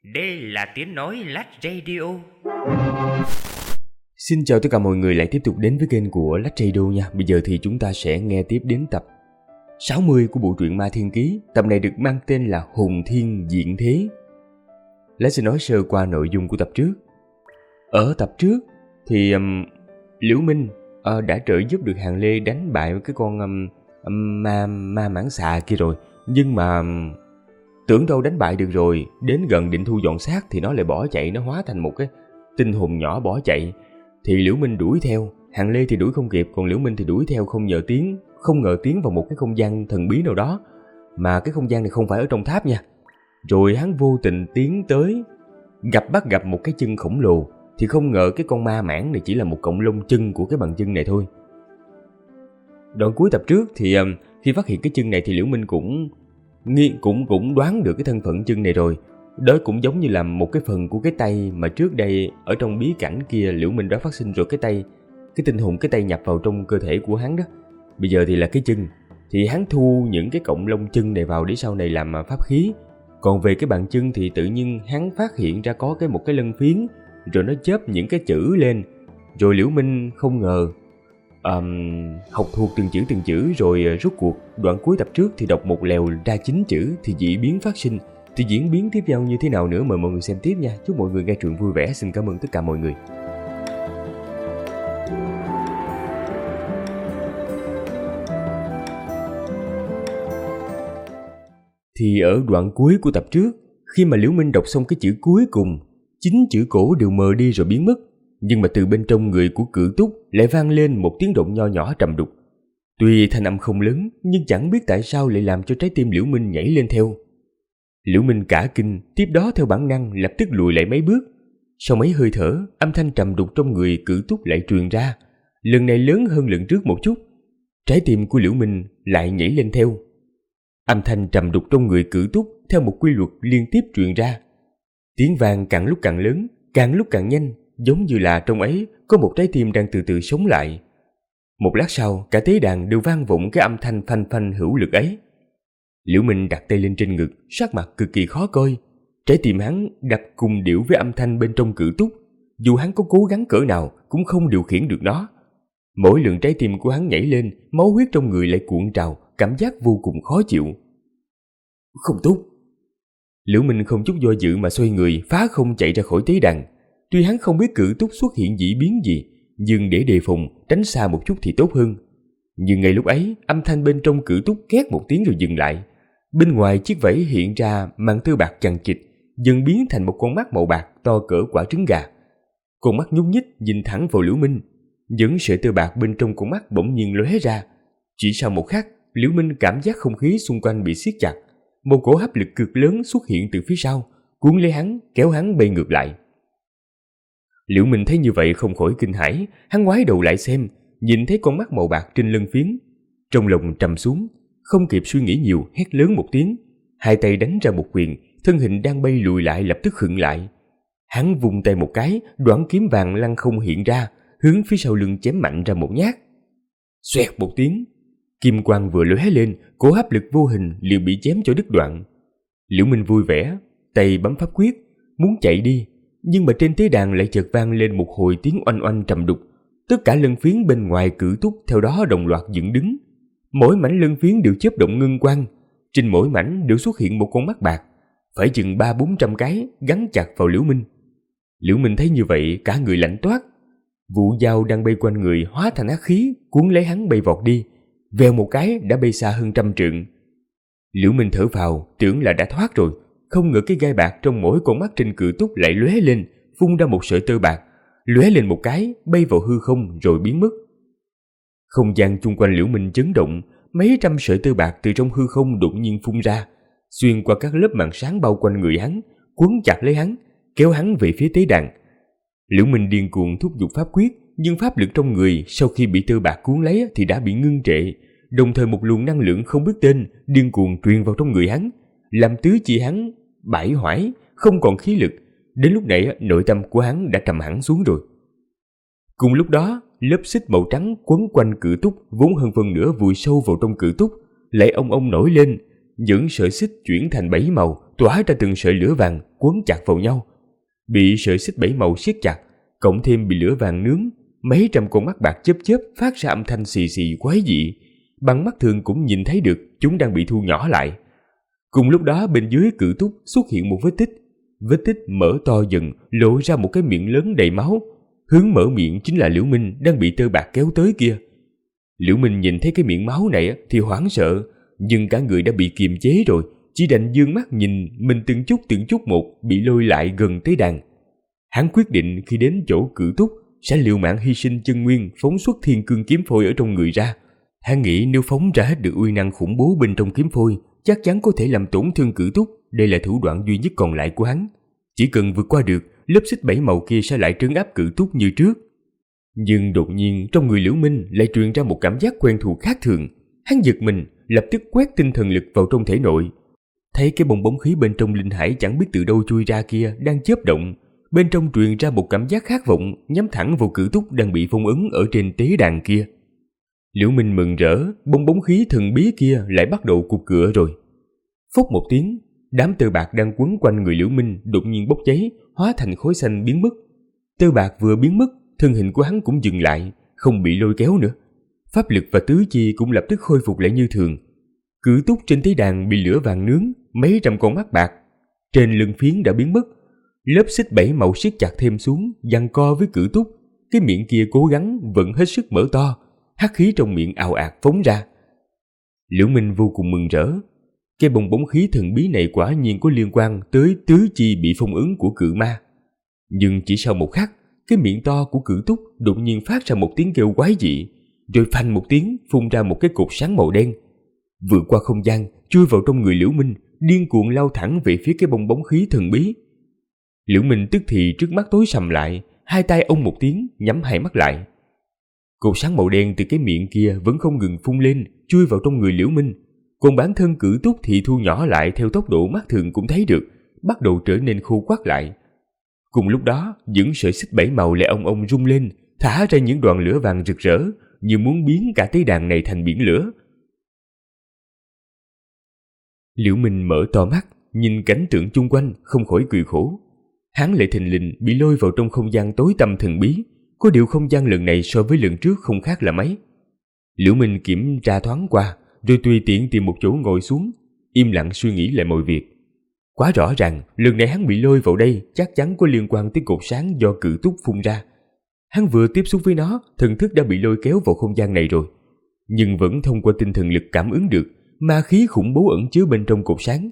Đây là tiếng nói Lách Radio. Xin chào tất cả mọi người lại tiếp tục đến với kênh của Lách Radio nha. Bây giờ thì chúng ta sẽ nghe tiếp đến tập 60 của bộ truyện Ma Thiên Ký. Tập này được mang tên là Hùng Thiên Diện Thế. Lách sẽ nói sơ qua nội dung của tập trước. Ở tập trước thì Liễu Minh đã trợ giúp được Hàng Lê đánh bại cái con ma mãng xà kia rồi. Nhưng mà tưởng đâu đánh bại được rồi, đến gần định thu dọn xác thì nó lại bỏ chạy, nó hóa thành một cái tinh hồn nhỏ bỏ chạy. Thì Liễu Minh đuổi theo, Hàng Lê thì đuổi không kịp, còn Liễu Minh thì đuổi theo không ngờ tiến vào một cái không gian thần bí nào đó. Mà cái không gian này không phải ở trong tháp nha. Rồi hắn vô tình tiến tới, bắt gặp một cái chân khổng lồ. Thì không ngờ cái con ma mãng này chỉ là một cọng lông chân của cái bàn chân này thôi. Đoạn cuối tập trước thì khi phát hiện cái chân này thì Liễu Minh cũng đoán được cái thân phận chân này rồi. Đó cũng giống như là một cái phần của cái tay mà trước đây ở trong bí cảnh kia Liễu Minh đã phát sinh rồi, cái tinh hồn cái tay nhập vào trong cơ thể của hắn đó. Bây giờ thì là cái chân. Thì hắn thu những cái cọng lông chân này vào để sau này làm pháp khí. Còn về cái bàn chân thì tự nhiên hắn phát hiện ra có một cái lân phiến, rồi nó chớp những cái chữ lên. Rồi Liễu Minh không ngờ học thuộc từng chữ, rồi rốt cuộc đoạn cuối tập trước thì đọc một lèo ra 9 chữ thì dị biến phát sinh. Thì diễn biến tiếp theo như thế nào nữa mời mọi người xem tiếp nha. Chúc mọi người nghe truyện vui vẻ. Xin cảm ơn tất cả mọi người. Thì ở đoạn cuối của tập trước, khi mà Liễu Minh đọc xong cái chữ cuối cùng, 9 chữ cổ đều mờ đi rồi biến mất. Nhưng mà từ bên trong người của Cự Túc lại vang lên một tiếng động nho nhỏ trầm đục. Tuy thanh âm không lớn, nhưng chẳng biết tại sao lại làm cho trái tim Liễu Minh nhảy lên theo. Liễu Minh cả kinh, tiếp đó theo bản năng lập tức lùi lại mấy bước. Sau mấy hơi thở, âm thanh trầm đục trong người Cự Túc lại truyền ra, lần này lớn hơn lần trước một chút. Trái tim của Liễu Minh lại nhảy lên theo. Âm thanh trầm đục trong người Cự Túc theo một quy luật liên tiếp truyền ra. Tiếng vang càng lúc càng lớn, càng lúc càng nhanh, giống như là trong ấy có một trái tim đang từ từ sống lại. Một lát sau, cả tế đàn đều vang vọng cái âm thanh phanh phanh hữu lực ấy. Liễu Minh đặt tay lên trên ngực, sắc mặt cực kỳ khó coi. Trái tim hắn đập cùng điệu với âm thanh bên trong Cự Túc, dù hắn có cố gắng cỡ nào cũng không điều khiển được nó. Mỗi lần trái tim của hắn nhảy lên, máu huyết trong người lại cuộn trào, cảm giác vô cùng khó chịu. Không tốt. Liễu Minh không chút do dự mà xoay người, phá không chạy ra khỏi tế đàn. Tuy hắn không biết Cự Túc xuất hiện dị biến gì, nhưng để đề phòng, tránh xa một chút thì tốt hơn. Nhưng ngay lúc ấy, âm thanh bên trong Cự Túc két một tiếng rồi dừng lại. Bên ngoài chiếc vảy hiện ra màn tơ bạc chằng chịt, dần biến thành một con mắt màu bạc to cỡ quả trứng gà. Con mắt nhúc nhích nhìn thẳng vào Liễu Minh, những sợi tơ bạc bên trong con mắt bỗng nhiên lóe ra. Chỉ sau một khắc, Liễu Minh cảm giác không khí xung quanh bị siết chặt. Một cỗ hấp lực cực lớn xuất hiện từ phía sau, cuốn lấy hắn, kéo hắn bay ngược lại. Liễu Minh thấy như vậy không khỏi kinh hãi, hắn ngoái đầu lại xem, nhìn thấy con mắt màu bạc trên lân phiến. Trong lòng trầm xuống, không kịp suy nghĩ nhiều, hét lớn một tiếng, hai tay đánh ra một quyền, thân hình đang bay lùi lại lập tức khựng lại. Hắn vung tay một cái, đoạn kiếm vàng lăng không hiện ra, hướng phía sau lưng chém mạnh ra một nhát. Xoẹt một tiếng, kim quang vừa lóe lên, cỗ hấp lực vô hình liền bị chém cho đứt đoạn. Liễu Minh vui vẻ, tay bấm pháp quyết, muốn chạy đi, nhưng mà trên tế đàn lại chợt vang lên một hồi tiếng oanh oanh trầm đục. Tất cả lân phiến bên ngoài Cự Túc theo đó đồng loạt dựng đứng. Mỗi mảnh lân phiến đều chớp động ngân quang, trên mỗi mảnh đều xuất hiện một con mắt bạc, phải chừng 300-400 cái gắn chặt vào Liễu Minh. Liễu Minh thấy như vậy cả người lạnh toát. Vụ dao đang bay quanh người hóa thành ác khí, cuốn lấy hắn bay vọt đi, vèo một cái đã bay xa hơn 100 trượng. Liễu Minh thở phào, tưởng là đã thoát rồi, không ngờ cái gai bạc trong mỗi con mắt trên Cự Túc lại lóe lên, phun ra một sợi tơ bạc, lóe lên một cái, bay vào hư không rồi biến mất. Không gian chung quanh Liễu Minh chấn động, mấy trăm sợi tơ bạc từ trong hư không đột nhiên phun ra, xuyên qua các lớp màn sáng bao quanh người hắn, quấn chặt lấy hắn, kéo hắn về phía tế đàn. Liễu Minh điên cuồng thúc giục pháp quyết, nhưng pháp lực trong người sau khi bị tơ bạc cuốn lấy thì đã bị ngưng trệ, đồng thời một luồng năng lượng không biết tên điên cuồng truyền vào trong người hắn, làm tứ chi hắn bãi hoải, không còn khí lực. Đến lúc này nội tâm của hắn đã trầm hẳn xuống rồi. Cùng lúc đó, lớp xích màu trắng quấn quanh Cự Túc vốn hơn phần nửa vùi sâu vào trong Cự Túc lại ong ong nổi lên, những sợi xích chuyển thành 7 màu, tỏa ra từng sợi lửa vàng quấn chặt vào nhau. Bị sợi xích 7 màu siết chặt, cộng thêm bị lửa vàng nướng, mấy trăm con mắt bạc chớp chớp phát ra âm thanh xì xì quái dị. Bằng mắt thường cũng nhìn thấy được chúng đang bị thu nhỏ lại. Cùng lúc đó bên dưới cự túc xuất hiện một vết tích. Vết tích mở to dần, lộ ra một cái miệng lớn đầy máu. Hướng mở miệng chính là Liễu Minh đang bị tơ bạc kéo tới kia. Liễu Minh nhìn thấy cái miệng máu này thì hoảng sợ, nhưng cả người đã bị kiềm chế rồi, chỉ đành dương mắt nhìn mình từng chút một bị lôi lại gần tế đàn. Hắn quyết định khi đến chỗ cự túc sẽ liều mạng hy sinh chân nguyên, phóng xuất thiên cương kiếm phôi ở trong người ra. Hắn nghĩ nếu phóng ra hết được uy năng khủng bố bên trong kiếm phôi, chắc chắn có thể làm tổn thương cự túc. Đây là thủ đoạn duy nhất còn lại của hắn. Chỉ cần vượt qua được, lớp xích 7 màu kia sẽ lại trấn áp cự túc như trước. Nhưng đột nhiên trong người Liễu Minh lại truyền ra một cảm giác quen thuộc khác thường. Hắn giật mình, lập tức quét tinh thần lực vào trong thể nội. Thấy cái bong bóng khí bên trong linh hải chẳng biết từ đâu chui ra kia đang chớp động. Bên trong truyền ra một cảm giác khát vọng, nhắm thẳng vào cự túc đang bị phong ấn ở trên tế đàn kia. Liễu Minh mừng rỡ, bong bóng khí thần bí kia lại bắt đầu cục cựa rồi. Phốc một tiếng, đám tơ bạc đang quấn quanh người Liễu Minh đột nhiên bốc cháy, hóa thành khói xanh biến mất. Tơ bạc vừa biến mất, thân hình của hắn cũng dừng lại, không bị lôi kéo nữa. Pháp lực và tứ chi cũng lập tức khôi phục lại như thường. Cự túc trên tế đàn bị lửa vàng nướng, mấy trăm con mắt bạc trên lưng phiến đã biến mất. Lớp xích 7 màu siết chặt thêm xuống, giằng co với cự túc. Cái miệng kia cố gắng vẫn hết sức mở to, hắc khí trong miệng ào ạt phóng ra. Liễu Minh vô cùng mừng rỡ. Cái bong bóng khí thần bí này quả nhiên có liên quan tới tứ chi bị phong ấn của cự ma. Nhưng chỉ sau một khắc, cái miệng to của cự túc đột nhiên phát ra một tiếng kêu quái dị, rồi phanh một tiếng phun ra một cái cột sáng màu đen, vượt qua không gian, chui vào trong người Liễu Minh, điên cuồng lao thẳng về phía cái bong bóng khí thần bí. Liễu Minh tức thì trước mắt tối sầm lại, hai tay ông một tiếng nhắm hai mắt lại. Cột sáng màu đen từ cái miệng kia vẫn không ngừng phun lên, chui vào trong người Liễu Minh. Còn bản thân cự túc thì thu nhỏ lại theo tốc độ mắt thường cũng thấy được, bắt đầu trở nên khô quắt lại. Cùng lúc đó, những sợi xích 7 màu lại ong rung lên, thả ra những đoàn lửa vàng rực rỡ, như muốn biến cả tế đàn này thành biển lửa. Liễu Minh mở to mắt, nhìn cảnh tượng chung quanh, không khỏi cười khổ. Hắn lại thình lình bị lôi vào trong không gian tối tăm thần bí, có điều không gian lần này so với lần trước không khác là mấy. Liễu Minh kiểm tra thoáng qua, rồi tùy tiện tìm một chỗ ngồi xuống, im lặng suy nghĩ lại mọi việc. Quá rõ ràng, lần này hắn bị lôi vào đây chắc chắn có liên quan tới cột sáng do cự túc phun ra. Hắn vừa tiếp xúc với nó, thần thức đã bị lôi kéo vào không gian này rồi, nhưng vẫn thông qua tinh thần lực cảm ứng được ma khí khủng bố ẩn chứa bên trong cột sáng.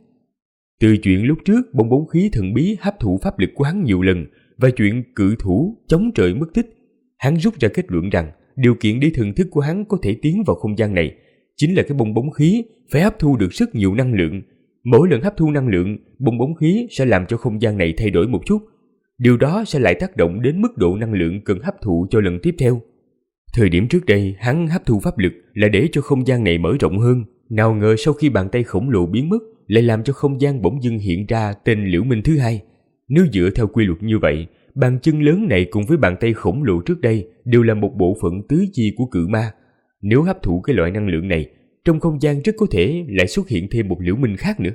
Từ chuyện lúc trước bong bóng khí thần bí hấp thụ pháp lực của hắn nhiều lần và chuyện cự thủ chống trời mất tích, hắn rút ra kết luận rằng điều kiện để thần thức của hắn có thể tiến vào không gian này chính là cái bong bóng khí phải hấp thu được rất nhiều năng lượng. Mỗi lần hấp thu năng lượng, bong bóng khí sẽ làm cho không gian này thay đổi một chút. Điều đó sẽ lại tác động đến mức độ năng lượng cần hấp thụ cho lần tiếp theo. Thời điểm trước đây, hắn hấp thu pháp lực là để cho không gian này mở rộng hơn. Nào ngờ sau khi bàn tay khổng lồ biến mất, lại làm cho không gian bỗng dưng hiện ra tên Liễu Minh thứ hai. Nếu dựa theo quy luật như vậy, bàn chân lớn này cùng với bàn tay khổng lồ trước đây đều là một bộ phận tứ chi của cự ma. Nếu hấp thụ cái loại năng lượng này, trong không gian rất có thể lại xuất hiện thêm một Liễu Minh khác nữa.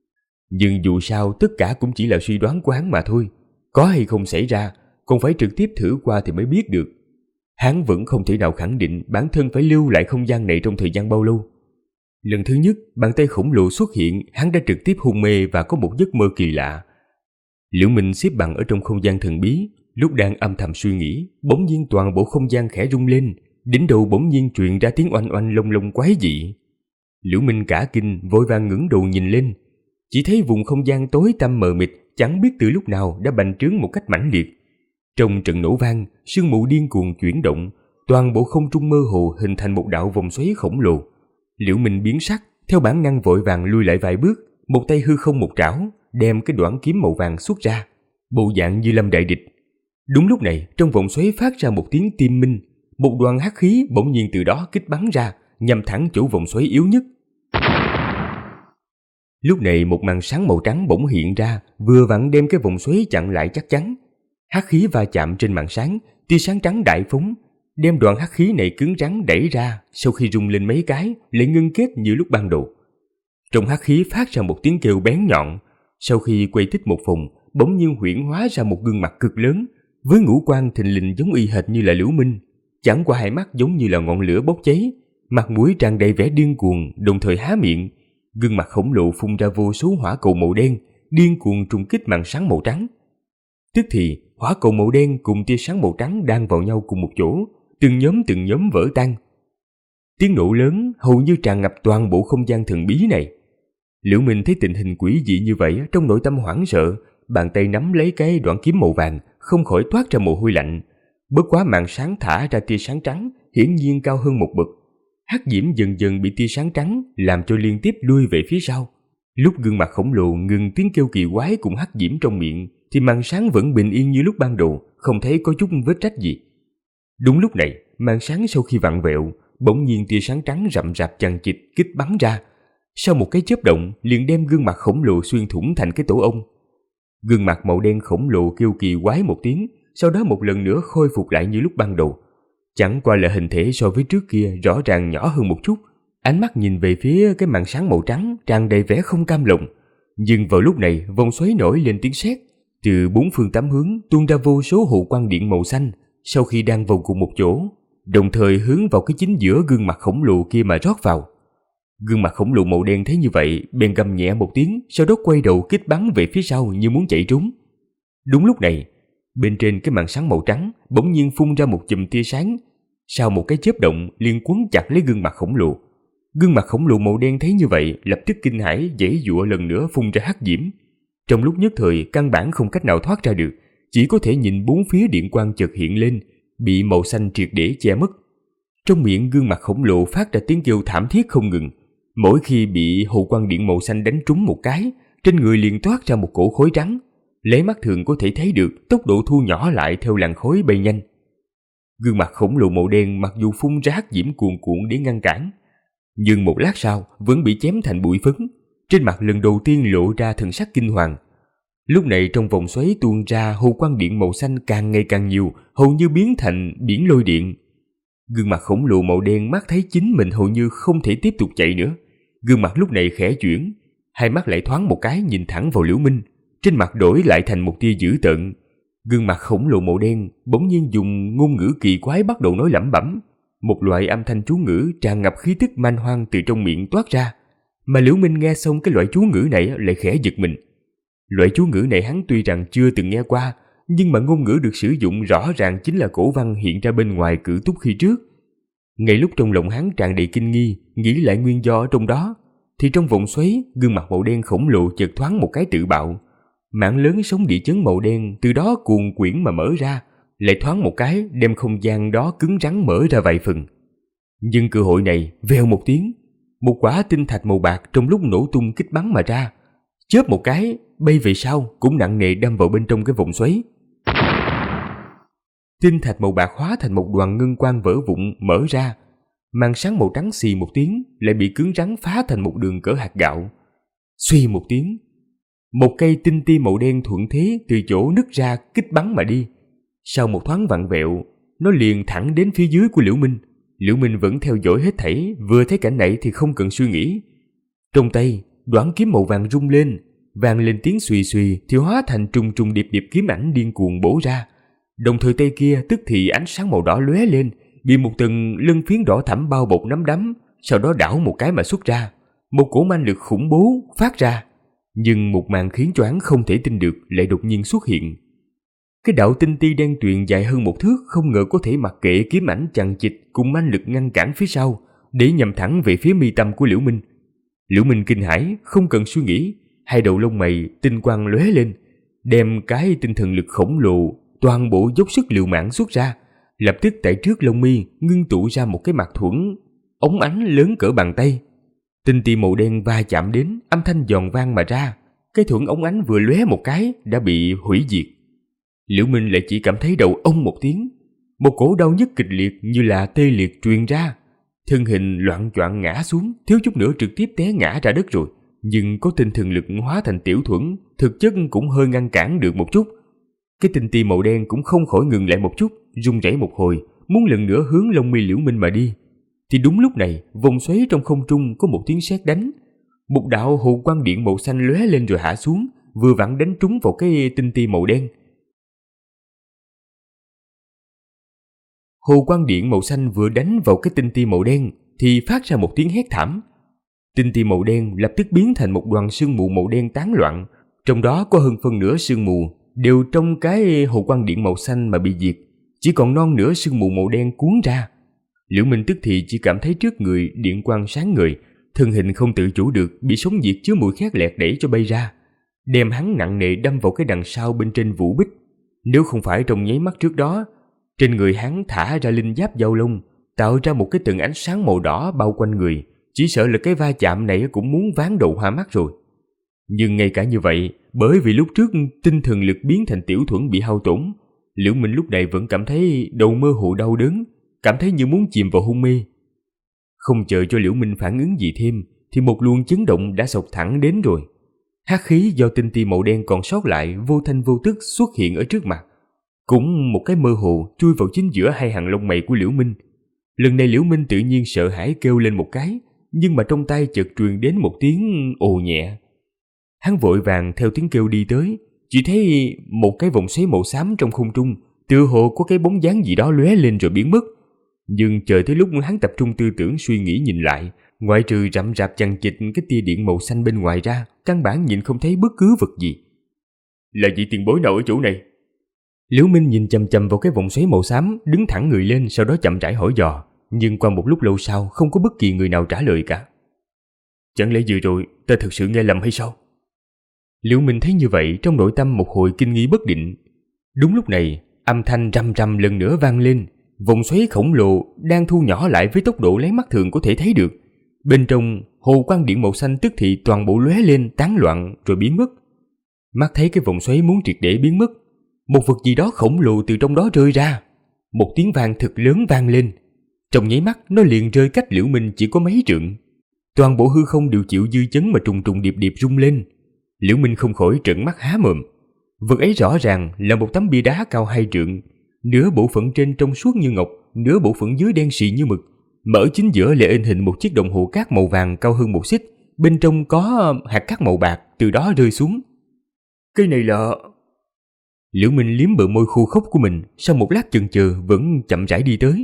Nhưng dù sao tất cả cũng chỉ là suy đoán của hắn mà thôi. Có hay không xảy ra, còn phải trực tiếp thử qua thì mới biết được. Hắn vẫn không thể nào khẳng định bản thân phải lưu lại không gian này trong thời gian bao lâu. Lần thứ nhất, bàn tay khổng lồ xuất hiện, hắn đã trực tiếp hôn mê và có một giấc mơ kỳ lạ. Liễu Minh xếp bằng ở trong không gian thần bí, lúc đang âm thầm suy nghĩ, bỗng nhiên toàn bộ không gian khẽ rung lên, đỉnh đầu bỗng nhiên truyền ra tiếng oanh oanh long long quái dị. Liễu Minh cả kinh, vội vàng ngẩng đầu nhìn lên, chỉ thấy vùng không gian tối tăm mờ mịt chẳng biết từ lúc nào đã bành trướng một cách mãnh liệt. Trong trận nổ vang, sương mù điên cuồng chuyển động, toàn bộ không trung mơ hồ hình thành một đạo vòng xoáy khổng lồ. Liễu Minh biến sắc, theo bản năng vội vàng lui lại vài bước, một tay hư không một trảo, đem cái đoản kiếm màu vàng xuất ra, bộ dạng như lâm đại địch. Đúng lúc này, trong vòng xoáy phát ra một tiếng tim minh, một đoàn hắc khí bỗng nhiên từ đó kích bắn ra, nhằm thẳng chỗ vòng xoáy yếu nhất. Lúc này một màn sáng màu trắng bỗng hiện ra, vừa vặn đem cái vòng xoáy chặn lại chắc chắn. Hắc khí va chạm trên màn sáng, tia sáng trắng đại phóng, đem đoàn hắc khí này cứng rắn đẩy ra, sau khi rung lên mấy cái lại ngưng kết như lúc ban đầu. Trong hắc khí phát ra một tiếng kêu bén nhọn. Sau khi quay tích một vòng, bỗng nhiên huyễn hóa ra một gương mặt cực lớn, với ngũ quan thình lình giống y hệt như là Liễu Minh, chẳng qua hai mắt giống như là ngọn lửa bốc cháy, mặt mũi tràn đầy vẻ điên cuồng, đồng thời há miệng, gương mặt khổng lồ phun ra vô số hỏa cầu màu đen, điên cuồng trùng kích màn sáng màu trắng. Tức thì, hỏa cầu màu đen cùng tia sáng màu trắng đan vào nhau cùng một chỗ, từng nhóm vỡ tan. Tiếng nổ lớn hầu như tràn ngập toàn bộ không gian thần bí này. Liễu Minh thấy tình hình quỷ dị như vậy, trong nội tâm hoảng sợ, bàn tay nắm lấy cái đoạn kiếm màu vàng, không khỏi toát ra mồ hôi lạnh. Bất quá màn sáng thả ra tia sáng trắng, hiển nhiên cao hơn một bậc. Hắc diễm dần dần bị tia sáng trắng làm cho liên tiếp lui về phía sau. Lúc gương mặt khổng lồ ngừng tiếng kêu kỳ quái cùng hắc diễm trong miệng, thì màn sáng vẫn bình yên như lúc ban đầu, không thấy có chút vết rách gì. Đúng lúc này, màn sáng sau khi vặn vẹo, bỗng nhiên tia sáng trắng rậm rạp chằng chịt kích bắn ra. Sau một cái chớp động, liền đem gương mặt khổng lồ xuyên thủng thành cái tổ ong. Gương mặt màu đen khổng lồ kêu kỳ quái một tiếng, sau đó một lần nữa khôi phục lại như lúc ban đầu. Chẳng qua là hình thể so với trước kia rõ ràng nhỏ hơn một chút. Ánh mắt nhìn về phía cái màn sáng màu trắng tràn đầy vẻ không cam lòng. Nhưng vào lúc này, vòng xoáy nổi lên tiếng sét, từ bốn phương tám hướng tuôn ra vô số hồ quang điện màu xanh, sau khi đang vào cùng một chỗ, đồng thời hướng vào cái chính giữa gương mặt khổng lồ kia mà rót vào. Gương mặt khổng lồ màu đen thấy như vậy, bèn gầm nhẹ một tiếng, sau đó quay đầu kích bắn về phía sau như muốn chạy trốn. Đúng lúc này, bên trên cái màn sáng màu trắng bỗng nhiên phun ra một chùm tia sáng, sau một cái chớp động liền quấn chặt lấy gương mặt khổng lồ. Gương mặt khổng lồ màu đen thấy như vậy, lập tức kinh hãi giãy giụa lần nữa phun ra hắc diễm. Trong lúc nhất thời căn bản không cách nào thoát ra được, chỉ có thể nhìn bốn phía điện quang chợt hiện lên, bị màu xanh triệt để che mất. Trong miệng gương mặt khổng lồ phát ra tiếng kêu thảm thiết không ngừng. Mỗi khi bị hồ quang điện màu xanh đánh trúng một cái, trên người liền toát ra một cổ khói trắng. Lấy mắt thường có thể thấy được tốc độ thu nhỏ lại theo làn khói bay nhanh. Gương mặt khổng lồ màu đen mặc dù phun ra hắc diễm cuồn cuộn để ngăn cản, nhưng một lát sau vẫn bị chém thành bụi phấn. Trên mặt lần đầu tiên lộ ra thần sắc kinh hoàng. Lúc này trong vòng xoáy tuôn ra hồ quang điện màu xanh càng ngày càng nhiều, hầu như biến thành biển lôi điện. Gương mặt khổng lồ màu đen mắt thấy chính mình hầu như không thể tiếp tục chạy nữa. Gương mặt lúc này khẽ chuyển, hai mắt lại thoáng một cái nhìn thẳng vào Liễu Minh, trên mặt đổi lại thành một tia dữ tợn. Gương mặt khổng lồ màu đen bỗng nhiên dùng ngôn ngữ kỳ quái bắt đầu nói lẩm bẩm, một loại âm thanh chú ngữ tràn ngập khí tức man hoang từ trong miệng toát ra. Mà Liễu Minh nghe xong cái loại chú ngữ này lại khẽ giật mình. Loại chú ngữ này hắn tuy rằng chưa từng nghe qua, nhưng mà ngôn ngữ được sử dụng rõ ràng chính là cổ văn hiện ra bên ngoài Cử Túc khi trước. Ngay lúc trong lòng hắn tràn đầy kinh nghi, nghĩ lại nguyên do ở trong đó, thì trong vòng xoáy, gương mặt màu đen khổng lồ chợt thoáng một cái tự bạo. Mảng lớn sóng địa chấn màu đen từ đó cuồn quyển mà mở ra, lại thoáng một cái đem không gian đó cứng rắn mở ra vài phần. Nhưng cơ hội này, vèo một tiếng, một quả tinh thạch màu bạc trong lúc nổ tung kích bắn mà ra, chớp một cái bay về sau cũng nặng nề đâm vào bên trong cái vòng xoáy. Tinh thạch màu bạc hóa thành một đoàn ngân quang vỡ vụn mở ra, màn sáng màu trắng xì một tiếng lại bị cứng rắn phá thành một đường cỡ hạt gạo. Suy một tiếng, một cây tinh ti màu đen thuận thế từ chỗ nứt ra kích bắn mà đi. Sau một thoáng vặn vẹo, nó liền thẳng đến phía dưới của Liễu Minh. Liễu Minh vẫn theo dõi hết thảy, vừa thấy cảnh này thì không cần suy nghĩ. Trong tay, đoạn kiếm màu vàng rung lên, vang lên tiếng xùy xùy thì hóa thành trùng trùng điệp điệp kiếm ảnh điên cuồng bổ ra. Đồng thời tay kia tức thì ánh sáng màu đỏ lóe lên, bị một tầng lân phiến đỏ thẫm bao bọc nắm đấm, sau đó đảo một cái mà xuất ra. Một cổ manh lực khủng bố phát ra, nhưng một màn khiến cho hắn không thể tin được lại đột nhiên xuất hiện. Cái đạo tinh ti đen tuyền dài hơn một thước không ngờ có thể mặc kệ kiếm ảnh chằng chịt cùng manh lực ngăn cản phía sau, để nhằm thẳng về phía mi tâm của Liễu Minh. Liễu Minh kinh hãi, không cần suy nghĩ, hai đầu lông mày tinh quang lóe lên, đem cái tinh thần lực khổng lồ toàn bộ dốc sức liều mạng xuất ra. Lập tức tại trước lông mi ngưng tụ ra một cái mặt thuẫn ống ánh lớn cỡ bàn tay. Tinh ti màu đen va chạm đến, âm thanh giòn vang mà ra. Cái thuẫn ống ánh vừa lóe một cái đã bị hủy diệt. Liễu Minh lại chỉ cảm thấy đầu ông một tiếng, một cổ đau nhức kịch liệt như là tê liệt truyền ra. Thân hình loạng choạng ngã xuống, thiếu chút nữa trực tiếp té ngã ra đất rồi. Nhưng có tinh thần lực hóa thành tiểu thuẫn, thực chất cũng hơi ngăn cản được một chút. Cái tinh ti màu đen cũng không khỏi ngừng lại một chút, rung rẩy một hồi, muốn lần nữa hướng lông mi Liễu Minh mà đi. Thì đúng lúc này, vòng xoáy trong không trung có một tiếng sét đánh. một đạo hồ quang điện màu xanh lóe lên rồi hạ xuống, vừa vặn đánh trúng vào cái tinh ti màu đen. Hồ quang điện màu xanh vừa đánh vào cái tinh ti màu đen thì phát ra một tiếng hét thảm. Tinh ti màu đen lập tức biến thành một đoàn sương mù màu đen tán loạn, trong đó có hơn phân nửa sương mù đều trong cái hồ quang điện màu xanh mà bị diệt, chỉ còn non nửa sương mù màu đen cuốn ra. Liễu Minh tức thì chỉ cảm thấy trước người điện quang sáng ngời, thân hình không tự chủ được bị sóng nhiệt chứa mùi khét lẹt đẩy cho bay ra, đem hắn nặng nề đâm vào cái đằng sau bên trên vũ bích. Nếu không phải trong nháy mắt trước đó, trên người hắn thả ra linh giáp giao long, tạo ra một cái tầng ánh sáng màu đỏ bao quanh người, chỉ sợ là cái va chạm này cũng muốn ván đầu hoa mắt rồi. Nhưng ngay cả như vậy, bởi vì lúc trước tinh thần lực biến thành tiểu thuẫn bị hao tổn, Liễu Minh lúc này vẫn cảm thấy đầu mơ hồ đau đớn, cảm thấy như muốn chìm vào hôn mê. Không chờ cho Liễu Minh phản ứng gì thêm, thì một luồng chấn động đã xộc thẳng đến rồi. Hắc khí do tinh ti màu đen còn sót lại vô thanh vô tức xuất hiện ở trước mặt, cũng một cái mơ hồ chui vào chính giữa hai hàng lông mày của Liễu Minh. Lần này Liễu Minh tự nhiên sợ hãi kêu lên một cái, nhưng mà trong tai chợt truyền đến một tiếng ồ nhẹ. Hắn vội vàng theo tiếng kêu đi tới, chỉ thấy một cái vòng xoáy màu xám trong không trung, tựa hồ có cái bóng dáng gì đó lóe lên rồi biến mất. Nhưng chờ tới lúc hắn tập trung tư tưởng suy nghĩ nhìn lại, ngoại trừ rậm rạp chằng chịt cái tia điện màu xanh bên ngoài ra, căn bản nhìn không thấy bất cứ vật gì. Là vị tiền bối nào ở chỗ này? Liễu Minh nhìn chằm chằm vào cái vòng xoáy màu xám, đứng thẳng người lên, sau đó chậm rãi hỏi dò. Nhưng qua một lúc lâu sau, không có bất kỳ người nào trả lời cả. Chẳng lẽ vừa rồi ta thực sự nghe lầm hay sao? Liễu Minh thấy như vậy, trong nội tâm một hồi kinh nghi bất định. Đúng lúc này, âm thanh rầm rầm lần nữa vang lên. Vòng xoáy khổng lồ đang thu nhỏ lại với tốc độ lấy mắt thường có thể thấy được. Bên trong, hồ quang điện màu xanh tức thì toàn bộ lóe lên, tán loạn rồi biến mất. Mắt thấy cái vòng xoáy muốn triệt để biến mất, một vật gì đó khổng lồ từ trong đó rơi ra. Một tiếng vang thật lớn vang lên. Trong nháy mắt nó liền rơi cách Liễu Minh chỉ có mấy trượng. Toàn bộ hư không đều chịu dư chấn mà trùng trùng điệp điệp rung lên. Liễu Minh không khỏi trợn mắt há mồm. Vật ấy rõ ràng là một tấm bia đá cao 2 trượng, nửa bộ phận trên trong suốt như ngọc, nửa bộ phận dưới đen xì như mực, mà ở chính giữa lại in hình một chiếc đồng hồ cát màu vàng cao hơn 1 xích, bên trong có hạt cát màu bạc từ đó rơi xuống. Cái này là... Liễu Minh liếm bờ môi khô khốc của mình, sau một lát chần chừ vẫn chậm rãi đi tới.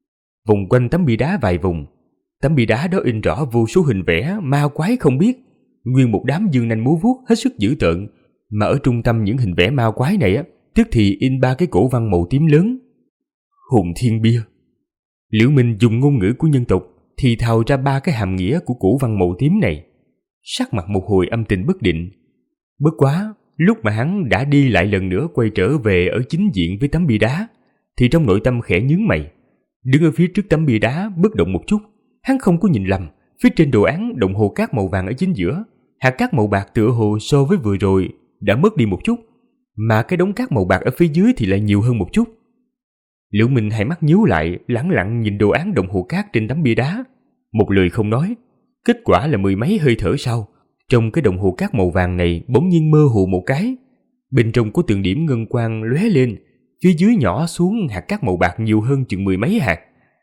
Vòng quanh tấm bia đá vài vòng, tấm bia đá đó in rõ vô số hình vẽ ma quái không biết, nguyên một đám dương nanh múa vuốt hết sức dữ tợn, mà ở trung tâm những hình vẽ ma quái này tức thì in 3 cái cổ văn màu tím lớn. Hồn thiên bia. Liễu Minh dùng ngôn ngữ của nhân tộc thì thào ra 3 cái hàm nghĩa của cổ văn màu tím này, sắc mặt một hồi âm tình bất định. Bất quá, lúc mà hắn đã đi lại lần nữa quay trở về ở chính diện với tấm bia đá, thì trong nội tâm khẽ nhướng mày. Đứng ở phía trước tấm bia đá bất động một chút, hắn không có nhìn lầm, phía trên đồ án đồng hồ cát màu vàng ở chính giữa, hạt cát màu bạc tựa hồ so với vừa rồi đã mất đi một chút, mà cái đống cát màu bạc ở phía dưới thì lại nhiều hơn một chút. Liễu Minh hai mắt nhíu lại, lẳng lặng nhìn đồ án đồng hồ cát trên tấm bia đá, một lời không nói. Kết quả là 10 mấy hơi thở sau, trong cái đồng hồ cát màu vàng này bỗng nhiên mơ hồ một cái, bên trong có từng điểm ngân quang lóe lên, phía dưới nhỏ xuống hạt cát màu bạc nhiều hơn chừng 10 mấy hạt.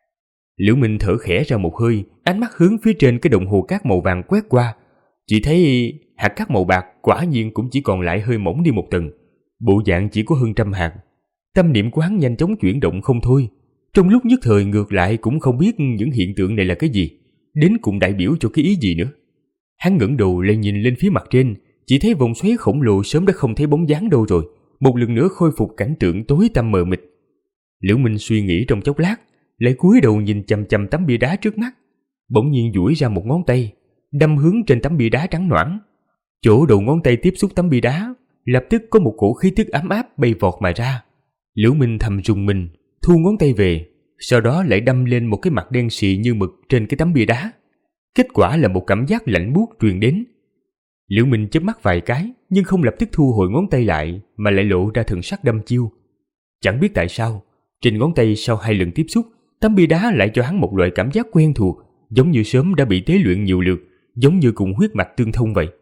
Liễu Minh thở khẽ ra một hơi, ánh mắt hướng phía trên cái đồng hồ cát màu vàng quét qua, chỉ thấy hạt cát màu bạc quả nhiên cũng chỉ còn lại hơi mỏng đi một tầng, bộ dạng chỉ có hơn 100 hạt. Tâm niệm của hắn nhanh chóng chuyển động không thôi, trong lúc nhất thời ngược lại cũng không biết những hiện tượng này là cái gì, đến cùng đại biểu cho cái ý gì nữa. Hắn ngẩng đầu lên nhìn lên phía mặt trên, chỉ thấy vòng xoáy khổng lồ sớm đã không thấy bóng dáng đâu rồi, một lần nữa khôi phục cảnh tượng tối tăm mờ mịt. Liễu Minh suy nghĩ trong chốc lát, lại cúi đầu nhìn chằm chằm tấm bia đá trước mắt, bỗng nhiên duỗi ra một ngón tay, đâm hướng trên tấm bia đá trắng nõn. Chỗ đầu ngón tay tiếp xúc tấm bia đá, lập tức có một cổ khí tức ấm áp bay vọt mà ra. Liễu Minh thầm rùng mình, thu ngón tay về, sau đó lại đâm lên một cái mặt đen xì như mực trên cái tấm bia đá. Kết quả là một cảm giác lạnh buốt truyền đến. Liễu Minh chớp mắt vài cái, nhưng không lập tức thu hồi ngón tay lại, mà lại lộ ra thần sắc đăm chiêu. Chẳng biết tại sao, trên ngón tay sau 2 lần tiếp xúc, tấm bia đá lại cho hắn một loại cảm giác quen thuộc, giống như sớm đã bị tế luyện nhiều lượt, giống như cùng huyết mạch tương thông vậy.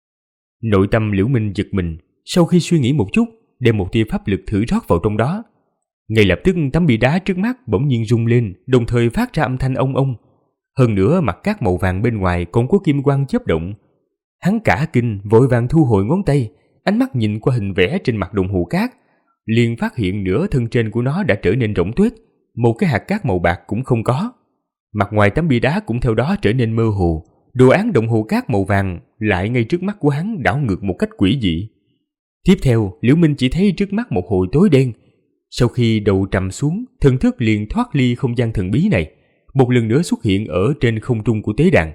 Nội tâm Liễu Minh giật mình, sau khi suy nghĩ một chút, đem một tia pháp lực thử rót vào trong đó. Ngay lập tức tấm bia đá trước mắt bỗng nhiên rung lên, đồng thời phát ra âm thanh ông ông. Hơn nữa mặt cát màu vàng bên ngoài còn có kim quang chớp động. Hắn cả kinh vội vàng thu hồi ngón tay, ánh mắt nhìn qua hình vẽ trên mặt đồng hồ cát, liền phát hiện nửa thân trên của nó đã trở nên rỗng tuếch, một cái hạt cát màu bạc cũng không có. Mặt ngoài tấm bia đá cũng theo đó trở nên mơ hồ, đồ án đồng hồ cát màu vàng lại ngay trước mắt của hắn đảo ngược một cách quỷ dị. Tiếp theo, Liễu Minh chỉ thấy trước mắt một hồi tối đen. Sau khi đầu trầm xuống, thần thức liền thoát ly không gian thần bí này, một lần nữa xuất hiện ở trên không trung của tế đàn.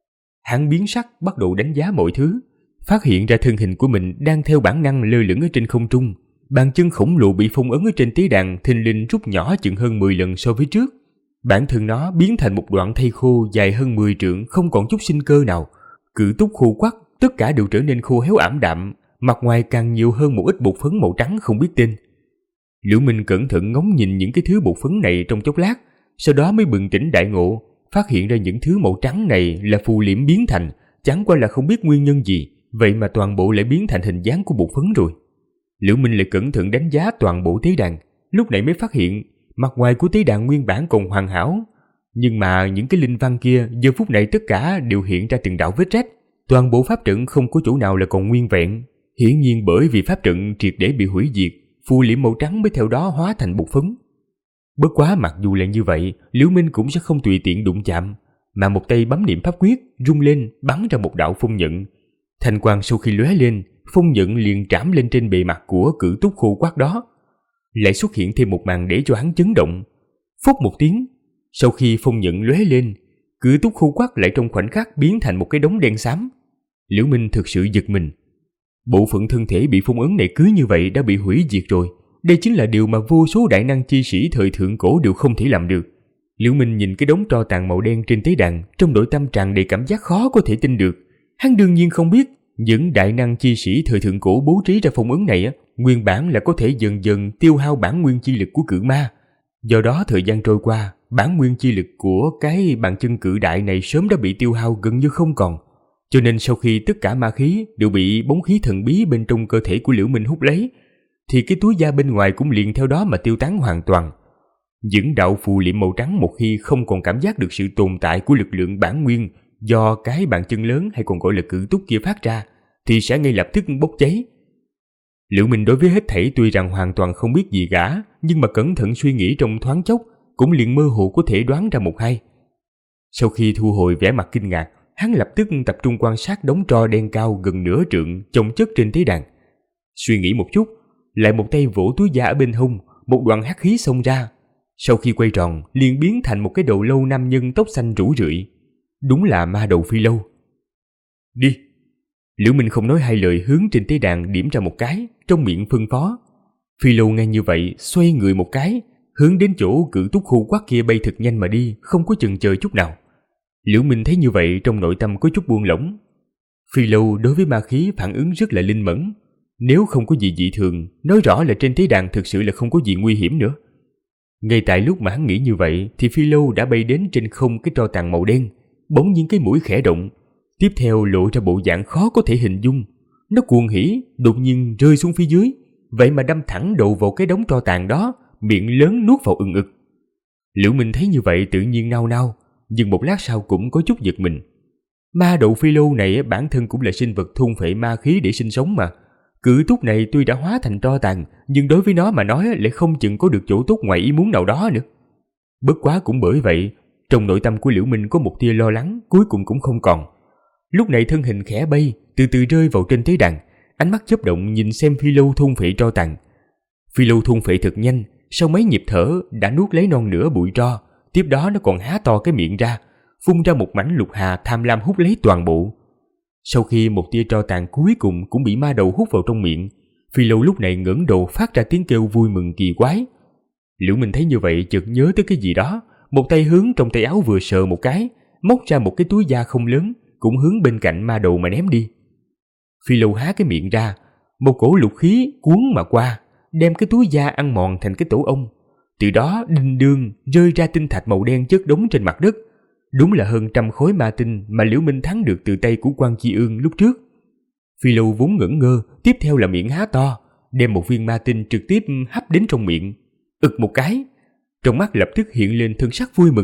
Hắn biến sắc bắt đầu đánh giá mọi thứ, phát hiện ra thân hình của mình đang theo bản năng lơ lửng ở trên không trung. Bàn chân khổng lồ bị phong ấn ở trên tế đàn thình lình rút nhỏ chừng hơn 10 lần so với trước. Bản thân nó biến thành một đoạn thây khô dài hơn 10 trượng, không còn chút sinh cơ nào. Cự túc khô quắc, tất cả đều trở nên khô héo ảm đạm, mặt ngoài càng nhiều hơn một ít bột phấn màu trắng không biết tên. Liễu Minh cẩn thận ngóng nhìn những cái thứ bột phấn này trong chốc lát, sau đó mới bừng tỉnh đại ngộ, phát hiện ra những thứ màu trắng này là phù liễm biến thành, chẳng qua là không biết nguyên nhân gì, vậy mà toàn bộ lại biến thành hình dáng của bột phấn rồi. Liễu Minh lại cẩn thận đánh giá toàn bộ tế đàn, lúc này mới phát hiện mặt ngoài của tế đàn nguyên bản còn hoàn hảo, nhưng mà những cái linh văn kia giờ phút này tất cả đều hiện ra từng đạo vết rách, toàn bộ pháp trận không có chỗ nào là còn nguyên vẹn. Hiển nhiên bởi vì pháp trận triệt để bị hủy diệt, phù liễm màu trắng mới theo đó hóa thành bột phấn. Bất quá mặc dù là như vậy, Liễu Minh cũng sẽ không tùy tiện đụng chạm, mà một tay bấm niệm pháp quyết, rung lên bắn ra một đạo phong nhận. Thanh quang sau khi lóe lên, phong nhận liền trảm lên trên bề mặt của cự túc khô quắc đó. Lại xuất hiện thêm một màn để cho hắn chấn động. Phốc một tiếng, sau khi phong nhận lóe lên, cự túc khô quắc lại trong khoảnh khắc biến thành một cái đống đen xám. Liễu Minh thực sự giật mình. Bộ phận thân thể bị phong ấn này cứ như vậy đã bị hủy diệt rồi. Đây chính là điều mà vô số đại năng chi sĩ thời thượng cổ đều không thể làm được. Liễu Minh nhìn cái đống tro tàn màu đen trên tế đàn, trong nội tâm tràn đầy cảm giác khó có thể tin được. Hắn đương nhiên không biết những đại năng chi sĩ thời thượng cổ bố trí ra phong ấn này nguyên bản là có thể dần dần tiêu hao bản nguyên chi lực của cự ma. Do đó thời gian trôi qua, bản nguyên chi lực của cái bàn chân cự đại này sớm đã bị tiêu hao gần như không còn. Cho nên sau khi tất cả ma khí đều bị bóng khí thần bí bên trong cơ thể của Liễu Minh hút lấy, thì cái túi da bên ngoài cũng liền theo đó mà tiêu tán hoàn toàn. Những đạo phù liệm màu trắng một khi không còn cảm giác được sự tồn tại của lực lượng bản nguyên do cái bàn chân lớn hay còn gọi là cự túc kia phát ra, thì sẽ ngay lập tức bốc cháy. Liễu Minh đối với hết thảy tuy rằng hoàn toàn không biết gì cả, nhưng mà cẩn thận suy nghĩ trong thoáng chốc, cũng liền mơ hồ có thể đoán ra một hai. Sau khi thu hồi vẻ mặt kinh ngạc, hắn lập tức tập trung quan sát đống tro đen cao gần nửa trượng chồng chất trên tế đàn. Suy nghĩ một chút, lại một tay vỗ túi da ở bên hông, một đoạn hắc khí xông ra. Sau khi quay tròn, liền biến thành một cái đầu lâu nam nhân tóc xanh rũ rượi. Đúng là ma đầu Phi Lâu. Đi! Liễu Minh không nói hai lời hướng trên tế đàn điểm ra một cái, trong miệng phân phó. Phi Lâu nghe như vậy, xoay người một cái, hướng đến chỗ cự túc khô quắc kia bay thật nhanh mà đi, không có chần chờ chút nào. Liễu Minh thấy như vậy trong nội tâm có chút buông lỏng. Phi Lâu đối với ma khí phản ứng rất là linh mẫn. Nếu không có gì dị thường, nói rõ là trên tế đàn thực sự là không có gì nguy hiểm nữa. Ngay tại lúc mà hắn nghĩ như vậy, thì Phi Lâu đã bay đến trên không cái tro tàn màu đen, bỗng nhiên cái mũi khẽ động, tiếp theo lộ ra bộ dạng khó có thể hình dung. Nó cuồng hỉ, đột nhiên rơi xuống phía dưới, vậy mà đâm thẳng đầu vào cái đống tro tàn đó, miệng lớn nuốt vào ừng ực. Liễu Minh thấy như vậy tự nhiên nao nao, nhưng một lát sau cũng có chút giật mình. Ma đầu Phi Lâu này bản thân cũng là sinh vật thôn phệ ma khí để sinh sống mà. Cự túc này tuy đã hóa thành tro tàn, nhưng đối với nó mà nói lại không chừng có được chỗ tốt ngoài ý muốn nào đó nữa. Bất quá cũng bởi vậy, trong nội tâm của Liễu Minh có một tia lo lắng cuối cùng cũng không còn. Lúc này thân hình khẽ bay, từ từ rơi vào trên tế đàn, ánh mắt chớp động nhìn xem Phi Lâu thôn phệ tro tàn. Phi Lâu thôn phệ thật nhanh, sau mấy nhịp thở đã nuốt lấy non nửa bụi tro, tiếp đó nó còn há to cái miệng ra, phun ra một mảnh lục hà tham lam hút lấy toàn bộ. Sau khi một tia tro tàn cuối cùng cũng bị ma đầu hút vào trong miệng, Phi Lâu lúc này ngẩng đầu phát ra tiếng kêu vui mừng kỳ quái. Liễu Minh thấy như vậy chợt nhớ tới cái gì đó, một tay hướng trong tay áo vừa sờ một cái, móc ra một cái túi da không lớn, cũng hướng bên cạnh ma đầu mà ném đi. Phi Lâu há cái miệng ra, một cổ lục khí cuốn mà qua, đem cái túi da ăn mòn thành cái tổ ong. Từ đó đinh đương rơi ra tinh thạch màu đen chất đống trên mặt đất. Đúng là hơn 100 khối ma tinh mà Liễu Minh thắng được từ tay của Quan Chi Ương lúc trước. Phi Lâu vốn ngẩn ngơ, tiếp theo là miệng há to, đem một viên ma tinh trực tiếp hấp đến trong miệng. Ực một cái, trong mắt lập tức hiện lên thân sắc vui mừng,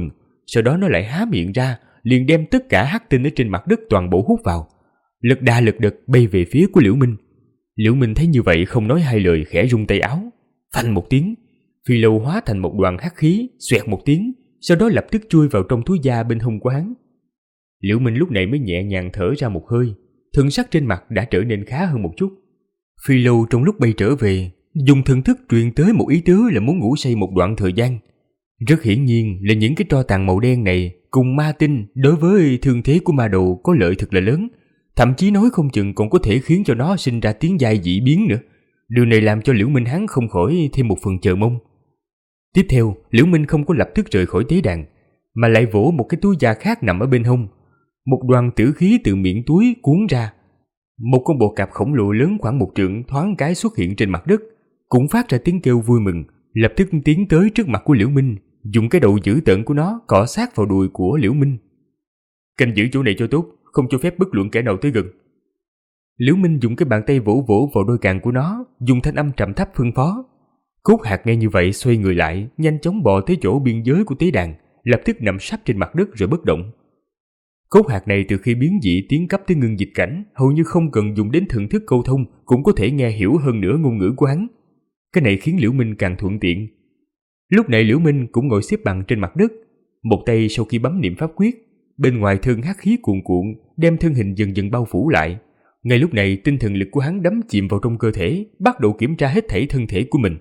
sau đó nó lại há miệng ra, liền đem tất cả hắc tinh ở trên mặt đất toàn bộ hút vào. Lật đà lật đật bay về phía của Liễu Minh. Liễu Minh thấy như vậy không nói hai lời, khẽ rung tay áo. Phanh một tiếng, phi lâu hóa thành một đoàn hắc khí, xoẹt một tiếng, sau đó lập tức chui vào trong túi da bên hông của hắn. Liễu Minh lúc này mới nhẹ nhàng thở ra một hơi, thần sắc trên mặt đã trở nên khá hơn một chút. Phi lâu trong lúc bay trở về, dùng thần thức truyền tới một ý tứ là muốn ngủ say một đoạn thời gian. Rất hiển nhiên là những cái tro tàn màu đen này cùng ma tinh đối với thương thế của ma đồ có lợi thật là lớn, thậm chí nói không chừng còn có thể khiến cho nó sinh ra tiếng giai dị biến nữa. Điều này làm cho Liễu Minh hắn không khỏi thêm một phần chờ mong. Tiếp theo, Liễu Minh không có lập tức rời khỏi tế đàn, mà lại vỗ một cái túi da khác nằm ở bên hông. Một đoàn tử khí từ miệng túi cuốn ra. Một con bò cạp khổng lồ lớn khoảng 1 trượng thoáng cái xuất hiện trên mặt đất, cũng phát ra tiếng kêu vui mừng, lập tức tiến tới trước mặt của Liễu Minh, dùng cái đầu dữ tợn của nó cọ sát vào đùi của Liễu Minh. Canh giữ chỗ này cho tốt, không cho phép bất luận kẻ nào tới gần. Liễu Minh dùng cái bàn tay vỗ vỗ vào đôi càng của nó, dùng thanh âm trầm thấp phân phó. Cốt hạt nghe như vậy xoay người lại, nhanh chóng bò tới chỗ biên giới của tế đàn, lập tức nằm sấp trên mặt đất rồi bất động. Cốt hạt này từ khi biến dị tiến cấp tới ngưng dịch cảnh, hầu như không cần dùng đến thần thức câu thông cũng có thể nghe hiểu hơn nữa ngôn ngữ của hắn. Cái này khiến Liễu Minh càng thuận tiện. Lúc này Liễu Minh cũng ngồi xếp bằng trên mặt đất, một tay sau khi bấm niệm pháp quyết, bên ngoài thân hắc khí cuồn cuộn đem thân hình dần dần bao phủ lại. Ngay lúc này tinh thần lực của hắn đắm chìm vào trong cơ thể, bắt đầu kiểm tra hết thảy thân thể của mình.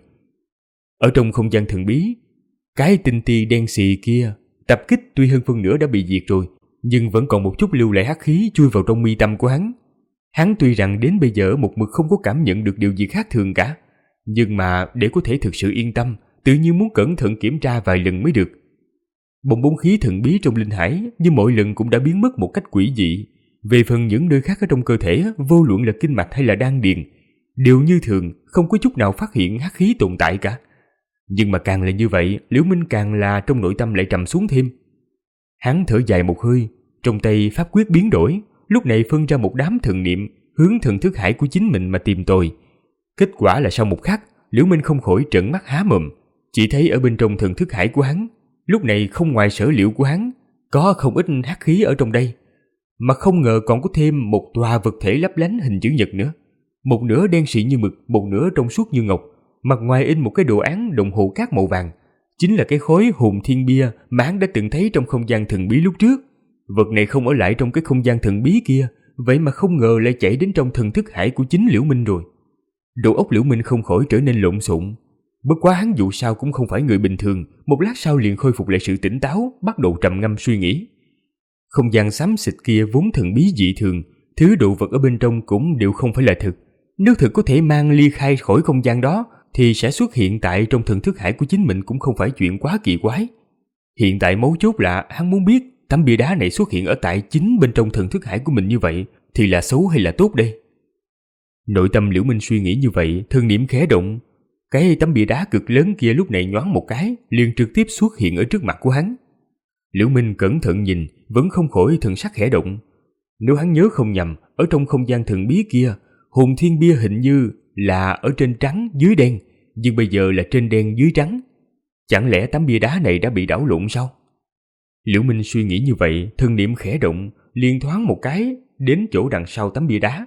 Ở trong không gian thần bí, cái tinh ti đen xì kia tập kích tuy hơn phân nửa đã bị diệt rồi, nhưng vẫn còn một chút lưu lại hắc khí chui vào trong mi tâm của hắn. Hắn tuy rằng đến bây giờ một mực không có cảm nhận được điều gì khác thường cả, nhưng mà để có thể thực sự yên tâm, tự nhiên muốn cẩn thận kiểm tra vài lần mới được. Bong bóng khí thần bí trong linh hải như mọi lần cũng đã biến mất một cách quỷ dị. Về phần những nơi khác ở trong cơ thể, vô luận là kinh mạch hay là đan điền, đều như thường, không có chút nào phát hiện hắc khí tồn tại cả. Nhưng mà càng là như vậy, Liễu Minh càng là trong nội tâm lại trầm xuống thêm. Hắn thở dài một hơi, trong tay pháp quyết biến đổi, lúc này phân ra một đám thần niệm hướng thần thức hải của chính mình mà tìm tòi. Kết quả là sau một khắc, Liễu Minh không khỏi trợn mắt há mồm, chỉ thấy ở bên trong thần thức hải của hắn, lúc này không ngoài sở liệu của hắn, có không ít hắc khí ở trong đây. Mà không ngờ còn có thêm một tòa vật thể lấp lánh hình chữ nhật nữa. Một nửa đen xị như mực, một nửa trong suốt như ngọc, mặt ngoài in một cái đồ án đồng hồ cát màu vàng. Chính là cái khối hồn thiên bia mà hắn đã từng thấy trong không gian thần bí lúc trước. Vật này không ở lại trong cái không gian thần bí kia, vậy mà không ngờ lại chạy đến trong thần thức hải của chính Liễu Minh rồi. Đầu óc Liễu Minh không khỏi trở nên lộn xộn. Bất quá hắn dù sao cũng không phải người bình thường, một lát sau liền khôi phục lại sự tỉnh táo, bắt đầu trầm ngâm suy nghĩ. Không gian xám xịt kia vốn thần bí dị thường, thứ đồ vật ở bên trong cũng đều không phải là thực. Nếu thực có thể mang ly khai khỏi không gian đó, thì sẽ xuất hiện tại trong thần thức hải của chính mình cũng không phải chuyện quá kỳ quái. Hiện tại mấu chốt là hắn muốn biết tấm bia đá này xuất hiện ở tại chính bên trong thần thức hải của mình như vậy thì là xấu hay là tốt đây? Nội tâm Liễu Minh suy nghĩ như vậy, thân niệm khẽ động. Cái tấm bia đá cực lớn kia lúc này nhoáng một cái, liền trực tiếp xuất hiện ở trước mặt của hắn. Liễu Minh cẩn thận nhìn, vẫn không khỏi thần sắc khẽ động. Nếu hắn nhớ không nhầm, ở trong không gian thần bí kia, hồn thiên bia hình như là ở trên trắng dưới đen, nhưng bây giờ là trên đen dưới trắng. Chẳng lẽ tấm bia đá này đã bị đảo lộn sao? Liễu Minh suy nghĩ như vậy, thân niệm khẽ động, liền thoáng một cái đến chỗ đằng sau tấm bia đá.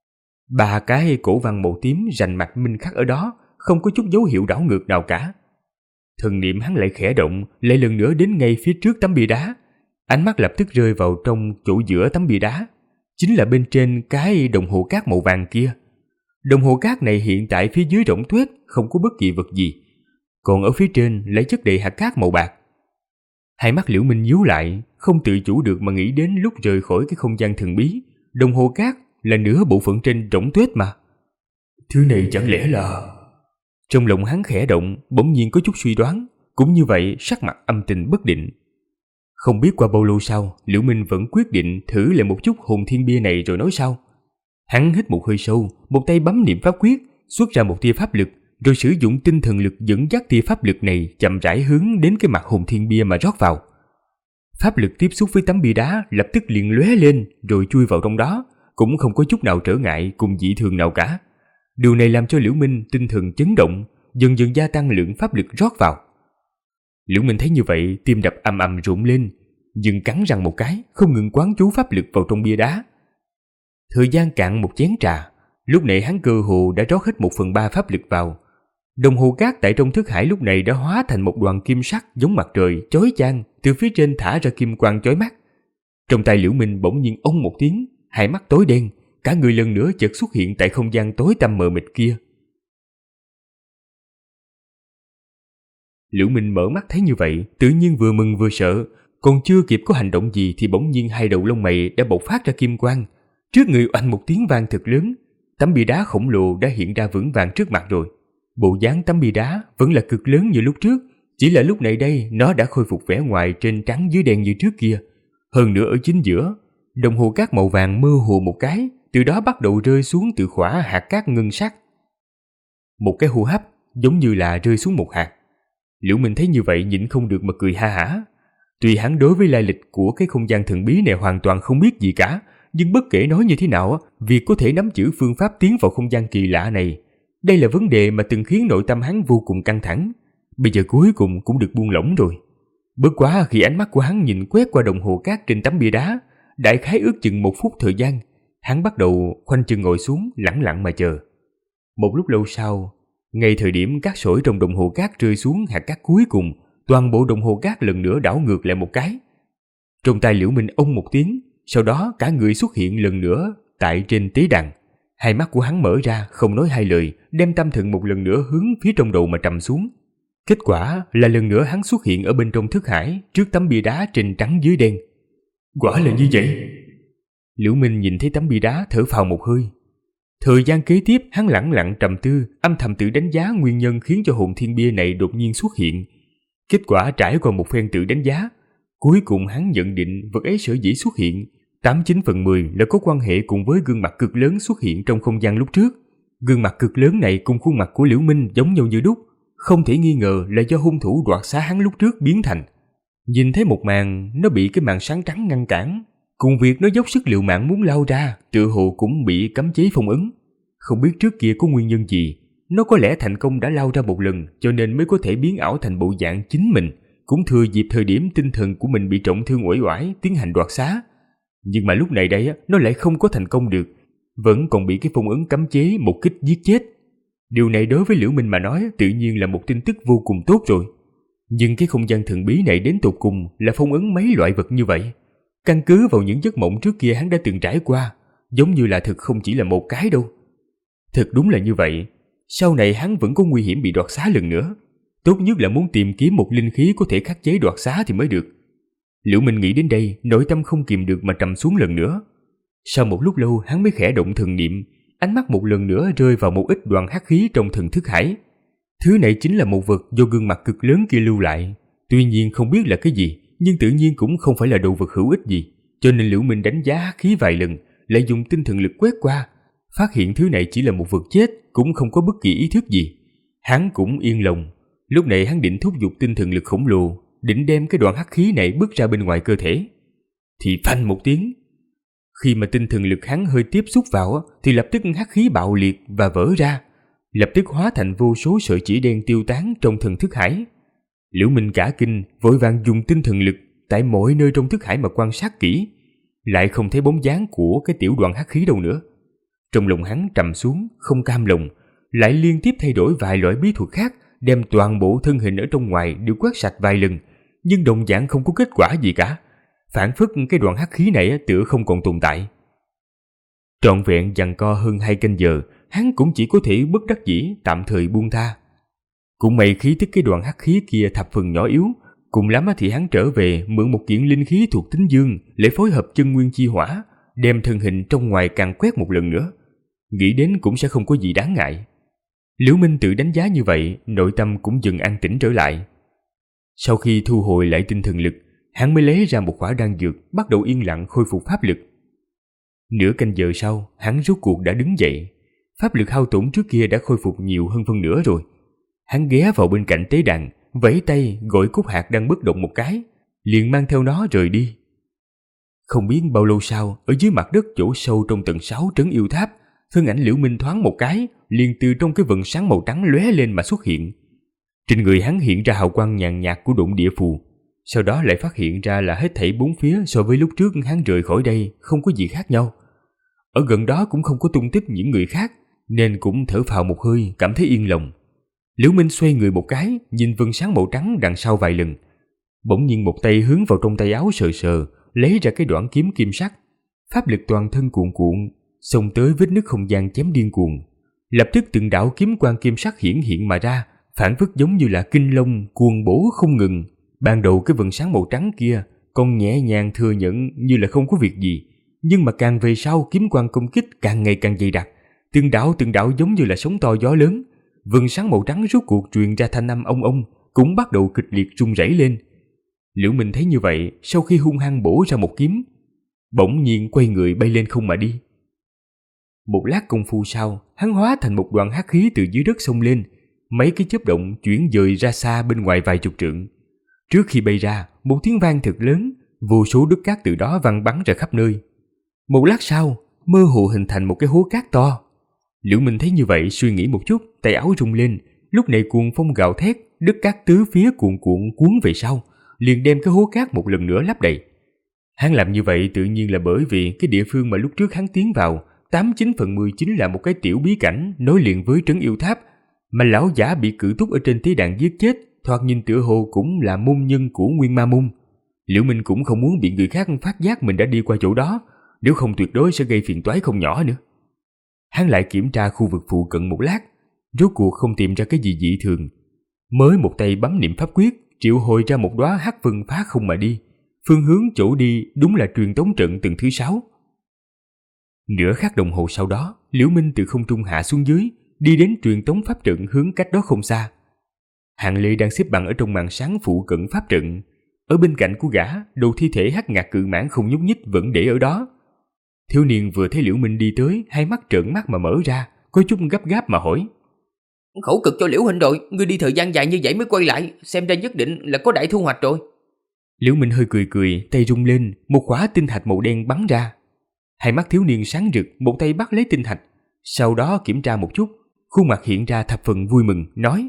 3 cái cổ văn màu tím rành mạch minh khắc ở đó, không có chút dấu hiệu đảo ngược nào cả. Thần niệm hắn lại khẽ động, lại lần nữa đến ngay phía trước tấm bia đá. Ánh mắt lập tức rơi vào trong chỗ giữa tấm bia đá, chính là bên trên cái đồng hồ cát màu vàng kia. Đồng hồ cát này hiện tại phía dưới rỗng tuếch, không có bất kỳ vật gì, còn ở phía trên lại chất đầy hạt cát màu bạc. Hai mắt Liễu Minh nhíu lại, không tự chủ được mà nghĩ đến lúc rời khỏi cái không gian thần bí, đồng hồ cát là nửa bộ phận trên rỗng tuếch mà. Thứ này chẳng lẽ là... Trong lòng hắn khẽ động, bỗng nhiên có chút suy đoán, cũng như vậy sắc mặt âm tình bất định. Không biết qua bao lâu sau, Liễu Minh vẫn quyết định thử lại một chút hồn thiên bia này rồi nói sau. Hắn hít một hơi sâu, một tay bấm niệm pháp quyết, xuất ra một tia pháp lực, rồi sử dụng tinh thần lực dẫn dắt tia pháp lực này chậm rãi hướng đến cái mặt hồn thiên bia mà rót vào. Pháp lực tiếp xúc với tấm bia đá lập tức liền lóe lên rồi chui vào trong đó, cũng không có chút nào trở ngại cùng dị thường nào cả. Điều này làm cho Liễu Minh tinh thần chấn động, dần dần gia tăng lượng pháp lực rót vào. Liễu Minh thấy như vậy, tim đập ầm ầm rộn lên, nhưng cắn răng một cái, không ngừng quán chú pháp lực vào trong bia đá. Thời gian cạn một chén trà, lúc này hắn cơ hồ đã rót hết 1/3 pháp lực vào. Đồng hồ cát tại trong thức hải lúc này đã hóa thành một đoàn kim sắc giống mặt trời chói chang, từ phía trên thả ra kim quang chói mắt. Trong tay Liễu Minh bỗng nhiên ông một tiếng, hai mắt tối đen, cả người lần nữa chợt xuất hiện tại không gian tối tăm mờ mịt kia. Liễu Minh mở mắt thấy như vậy, tự nhiên vừa mừng vừa sợ, còn chưa kịp có hành động gì thì bỗng nhiên hai đầu lông mày đã bộc phát ra kim quang. Trước người oanh một tiếng vang thật lớn, tấm bia đá khổng lồ đã hiện ra vững vàng trước mặt rồi. Bộ dáng tấm bia đá vẫn là cực lớn như lúc trước, chỉ là lúc này đây nó đã khôi phục vẻ ngoài trên trắng dưới đen như trước kia. Hơn nữa ở chính giữa, đồng hồ cát màu vàng mơ hồ một cái, từ đó bắt đầu rơi xuống từ khỏa hạt cát ngân sắc. Một cái hô hấp giống như là rơi xuống một hạt. Liễu Minh thấy như vậy nhịn không được mà cười ha hả. Tuy hắn đối với lai lịch của cái không gian thần bí này hoàn toàn không biết gì cả, nhưng bất kể nói như thế nào, việc có thể nắm giữ phương pháp tiến vào không gian kỳ lạ này, đây là vấn đề mà từng khiến nội tâm hắn vô cùng căng thẳng. Bây giờ cuối cùng cũng được buông lỏng rồi. Bất quá khi ánh mắt của hắn nhìn quét qua đồng hồ cát trên tấm bia đá, đại khái ước chừng 1 phút thời gian, hắn bắt đầu khoanh chân ngồi xuống lẳng lặng mà chờ. Một lúc lâu sau, ngay thời điểm cát sỏi trong đồng hồ cát rơi xuống hạt cát cuối cùng, toàn bộ đồng hồ cát lần nữa đảo ngược lại một cái. Trong tay Liễu Minh ông một tiếng, sau đó cả người xuất hiện lần nữa tại trên tế đàn. Hai mắt của hắn mở ra, không nói hai lời, đem tâm thần một lần nữa hướng phía trong đầu mà trầm xuống. Kết quả là lần nữa hắn xuất hiện ở bên trong thức hải, trước tấm bia đá trên trắng dưới đen. Quả là như vậy. Liễu Minh nhìn thấy tấm bia đá thở phào một hơi. Thời gian kế tiếp hắn lẳng lặng trầm tư, âm thầm tự đánh giá nguyên nhân khiến cho hồn thiên bia này đột nhiên xuất hiện. Kết quả trải qua một phen tự đánh giá, cuối cùng hắn nhận định vật ấy sở dĩ xuất hiện 89/10 là có quan hệ cùng với gương mặt cực lớn xuất hiện trong không gian lúc trước. Gương mặt cực lớn này cùng khuôn mặt của Liễu Minh giống nhau như đúc, không thể nghi ngờ là do hung thủ đoạt xá hắn lúc trước biến thành. Nhìn thấy một màn, nó bị cái màn sáng trắng ngăn cản, cùng việc nó dốc sức liều mạng muốn lao ra, tựa hồ cũng bị cấm chế phong ấn. Không biết trước kia có nguyên nhân gì, nó có lẽ thành công đã lao ra một lần cho nên mới có thể biến ảo thành bộ dạng chính mình, cũng thừa dịp thời điểm tinh thần của mình bị trọng thương uể oải tiến hành đoạt xá. Nhưng mà lúc này đây nó lại không có thành công được, vẫn còn bị cái phong ấn cấm chế một kích giết chết. Điều này đối với Liễu Minh mà nói tự nhiên là một tin tức vô cùng tốt rồi. Nhưng cái không gian thần bí này đến tột cùng là phong ấn mấy loại vật như vậy. Căn cứ vào những giấc mộng trước kia hắn đã từng trải qua, giống như là thực không chỉ là một cái đâu. Thực đúng là như vậy, sau này hắn vẫn có nguy hiểm bị đoạt xá lần nữa. Tốt nhất là muốn tìm kiếm một linh khí có thể khắc chế đoạt xá thì mới được. Liễu Minh nghĩ đến đây, nội tâm không kìm được mà trầm xuống lần nữa. Sau một lúc lâu hắn mới khẽ động thần niệm, ánh mắt một lần nữa rơi vào một ít đoàn hắc khí trong thần thức hải. Thứ này chính là một vật do gương mặt cực lớn kia lưu lại. Tuy nhiên không biết là cái gì, nhưng tự nhiên cũng không phải là đồ vật hữu ích gì, cho nên Liễu Minh đánh giá hắc khí vài lần, lại dùng tinh thần lực quét qua, phát hiện thứ này chỉ là một vật chết, cũng không có bất kỳ ý thức gì. Hắn cũng yên lòng. Lúc này hắn định thúc giục tinh thần lực khổng lồ, định đem cái đoạn hắc khí này bước ra bên ngoài cơ thể. Thì phanh một tiếng, khi mà tinh thần lực hắn hơi tiếp xúc vào thì lập tức hắc khí bạo liệt và vỡ ra, lập tức hóa thành vô số sợi chỉ đen tiêu tán trong thần thức hải. Liễu Minh cả kinh, vội vàng dùng tinh thần lực tại mọi nơi trong thức hải mà quan sát kỹ, lại không thấy bóng dáng của cái tiểu đoàn hắc khí đâu nữa. Trong lòng hắn trầm xuống, không cam lòng, lại liên tiếp thay đổi vài loại bí thuật khác, đem toàn bộ thân hình ở trong ngoài đều quét sạch vài lần, nhưng đồng dạng không có kết quả gì cả. Phản phất cái đoàn hắc khí này tựa không còn tồn tại. Trọn vẹn giằng co hơn 2 canh giờ, hắn cũng chỉ có thể bất đắc dĩ tạm thời buông tha. Cũng may khí tức cái đoàn hắc khí kia thập phần nhỏ yếu, cùng lắm thì hắn trở về mượn một kiện linh khí thuộc tính dương để phối hợp chân nguyên chi hỏa, đem thân hình trong ngoài càng quét một lần nữa. Nghĩ đến cũng sẽ không có gì đáng ngại. Liễu Minh tự đánh giá như vậy, nội tâm cũng dần an tĩnh trở lại. Sau khi thu hồi lại tinh thần lực, hắn mới lấy ra một khỏa đan dược, bắt đầu yên lặng khôi phục pháp lực. Nửa canh giờ sau, hắn rốt cuộc đã đứng dậy. Pháp lực hao tổn trước kia đã khôi phục nhiều hơn phân nửa rồi. Hắn ghé vào bên cạnh tế đàn, vẫy tay gọi cúc hạt đang bất động một cái, liền mang theo nó rời đi. Không biết bao lâu sau, ở dưới mặt đất chỗ sâu trong tầng 6 trấn yêu tháp, thân ảnh Liễu Minh thoáng một cái, liền từ trong cái vầng sáng màu trắng lóe lên mà xuất hiện. Trên người hắn hiện ra hào quang nhàn nhạt của độn địa phù. Sau đó lại phát hiện ra là hết thảy bốn phía so với lúc trước hắn rời khỏi đây không có gì khác nhau. Ở gần đó cũng không có tung tích những người khác, nên cũng thở phào một hơi, cảm thấy yên lòng. Liễu Minh xoay người một cái, nhìn vầng sáng màu trắng đằng sau vài lần. Bỗng nhiên một tay hướng vào trong tay áo sờ sờ, lấy ra cái đoạn kiếm kim sắc. Pháp lực toàn thân cuồn cuộn, xông tới vết nứt không gian chém điên cuồng. Lập tức từng đạo kiếm quang kim sắc hiển hiện mà ra, phản phất giống như là kinh long cuồng bổ không ngừng. Ban đầu cái vầng sáng màu trắng kia còn nhẹ nhàng thừa nhận như là không có việc gì, nhưng mà càng về sau kiếm quang công kích càng ngày càng dày đặc, từng đạo giống như là sóng to gió lớn. Vầng sáng màu trắng rốt cuộc truyền ra thanh âm ông cũng bắt đầu kịch liệt rung rẩy lên. Liễu Minh thấy như vậy, sau khi hung hăng bổ ra một kiếm, bỗng nhiên quay người bay lên không mà đi. Một lát công phu sau, hắn hóa thành một đoàn hắc khí từ dưới đất xông lên, mấy cái chớp động chuyển dời ra xa bên ngoài vài chục trượng. Trước khi bay ra, một tiếng vang thật lớn, vô số đất cát từ đó văng bắn ra khắp nơi. Một lát sau, mơ hồ hình thành một cái hố cát to. Liễu Minh thấy như vậy, suy nghĩ một chút, tay áo rung lên, lúc này cuồng phong gào thét, đất cát tứ phía cuồn cuộn cuốn về sau, liền đem cái hố cát một lần nữa lấp đầy. Hắn làm như vậy tự nhiên là bởi vì cái địa phương mà lúc trước hắn tiến vào, 89/10 chính là một cái tiểu bí cảnh nối liền với trấn yêu tháp, mà lão giả bị cử túc ở trên tế đàn giết chết, thoạt nhìn tựa hồ cũng là môn nhân của Nguyên Ma Môn. Liễu Minh cũng không muốn bị người khác phát giác mình đã đi qua chỗ đó, nếu không tuyệt đối sẽ gây phiền toái không nhỏ nữa. Hắn lại kiểm tra khu vực phụ cận một lát, rốt cuộc không tìm ra cái gì dị thường, mới một tay bấm niệm pháp quyết, triệu hồi ra một đóa hắc vân phá không mà đi. Phương hướng chỗ đi đúng là truyền tống trận tầng thứ 6. Nửa khắc đồng hồ sau đó, Liễu Minh từ không trung hạ xuống dưới, đi đến truyền tống pháp trận hướng cách đó không xa. Hạng Lê đang xếp bằng ở trong màn sáng phụ cận pháp trận. Ở bên cạnh của gã, đầu thi thể hắc ngạc cự mãng không nhúc nhích vẫn để ở đó. Thiếu niên vừa thấy Liễu Minh đi tới, hai mắt trợn mắt mà mở ra, có chút gấp gáp mà hỏi: Khổ cực cho Liễu huynh rồi, ngươi đi thời gian dài như vậy mới quay lại, xem ra nhất định là có đại thu hoạch rồi. Liễu Minh hơi cười, tay rung lên, một quả tinh thạch màu đen bắn ra. Hai mắt thiếu niên sáng rực, một tay bắt lấy tinh thạch, sau đó kiểm tra một chút, khuôn mặt hiện ra thập phần vui mừng, nói: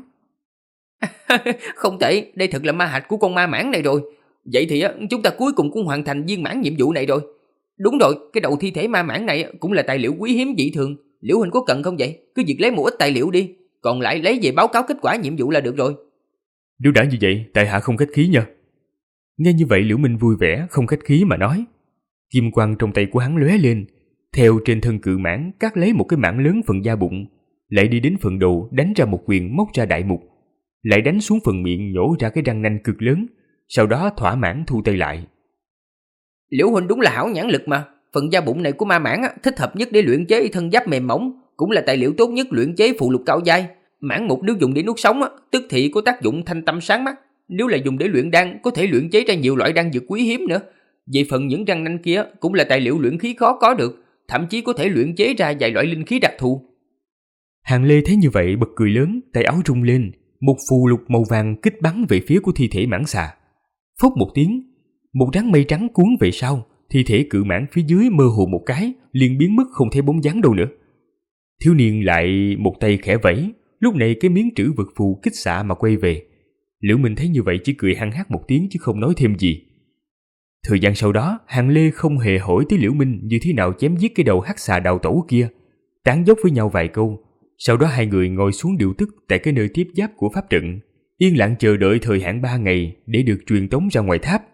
Không tệ, đây thật là ma hạch của con ma mãng này rồi. Vậy thì chúng ta cuối cùng cũng hoàn thành viên mãn nhiệm vụ này rồi. Đúng rồi, cái đầu thi thể ma mãng này cũng là tài liệu quý hiếm dị thường. Liễu huynh có cần không vậy? Cứ việc lấy một ít tài liệu đi, còn lại lấy về báo cáo kết quả nhiệm vụ là được rồi. Nếu đã như vậy, tại hạ không khách khí nha. Nghe như vậy Liễu Minh vui vẻ, không khách khí mà nói. Kim quang trong tay của hắn lóe lên, theo trên thân cự mãng cắt lấy một cái mảng lớn phần da bụng, lại đi đến phần đầu đánh ra một quyền móc ra đại mục, lại đánh xuống phần miệng nhổ ra cái răng nanh cực lớn, sau đó thỏa mãn thu tay lại. Liễu huynh đúng là hảo nhãn lực mà. Phần da bụng này của ma mãng thích hợp nhất để luyện chế thân giáp mềm mỏng, cũng là tài liệu tốt nhất luyện chế phụ lục cao giai. Mãng mục nếu dùng để nuốt sống tức thì có tác dụng thanh tâm sáng mắt. Nếu là dùng để luyện đan, có thể luyện chế ra nhiều loại đan dược quý hiếm nữa. Về phần những răng nanh kia cũng là tài liệu luyện khí khó có được, thậm chí có thể luyện chế ra vài loại linh khí đặc thù. Hàng Lê thấy như vậy bật cười lớn, tay áo rung lên, một phù lục màu vàng kích bắn về phía của thi thể mãng xà. Phốc một tiếng, một đám mây trắng cuốn về sau, thi thể cự mãng phía dưới mơ hồ một cái, liền biến mất không thấy bóng dáng đâu nữa. Thiếu niên lại một tay khẽ vẫy, lúc này cái miếng trữ vật phù kích xạ mà quay về. Liễu Minh thấy như vậy chỉ cười hăng hắc một tiếng chứ không nói thêm gì. Thời gian sau đó, Hàng Lê không hề hỏi tới Liễu Minh như thế nào chém giết cái đầu hắc xà đào tẩu kia, tán dóc với nhau vài câu. Sau đó hai người ngồi xuống điều tức tại cái nơi tiếp giáp của pháp trận, yên lặng chờ đợi thời hạn 3 ngày để được truyền tống ra ngoài tháp.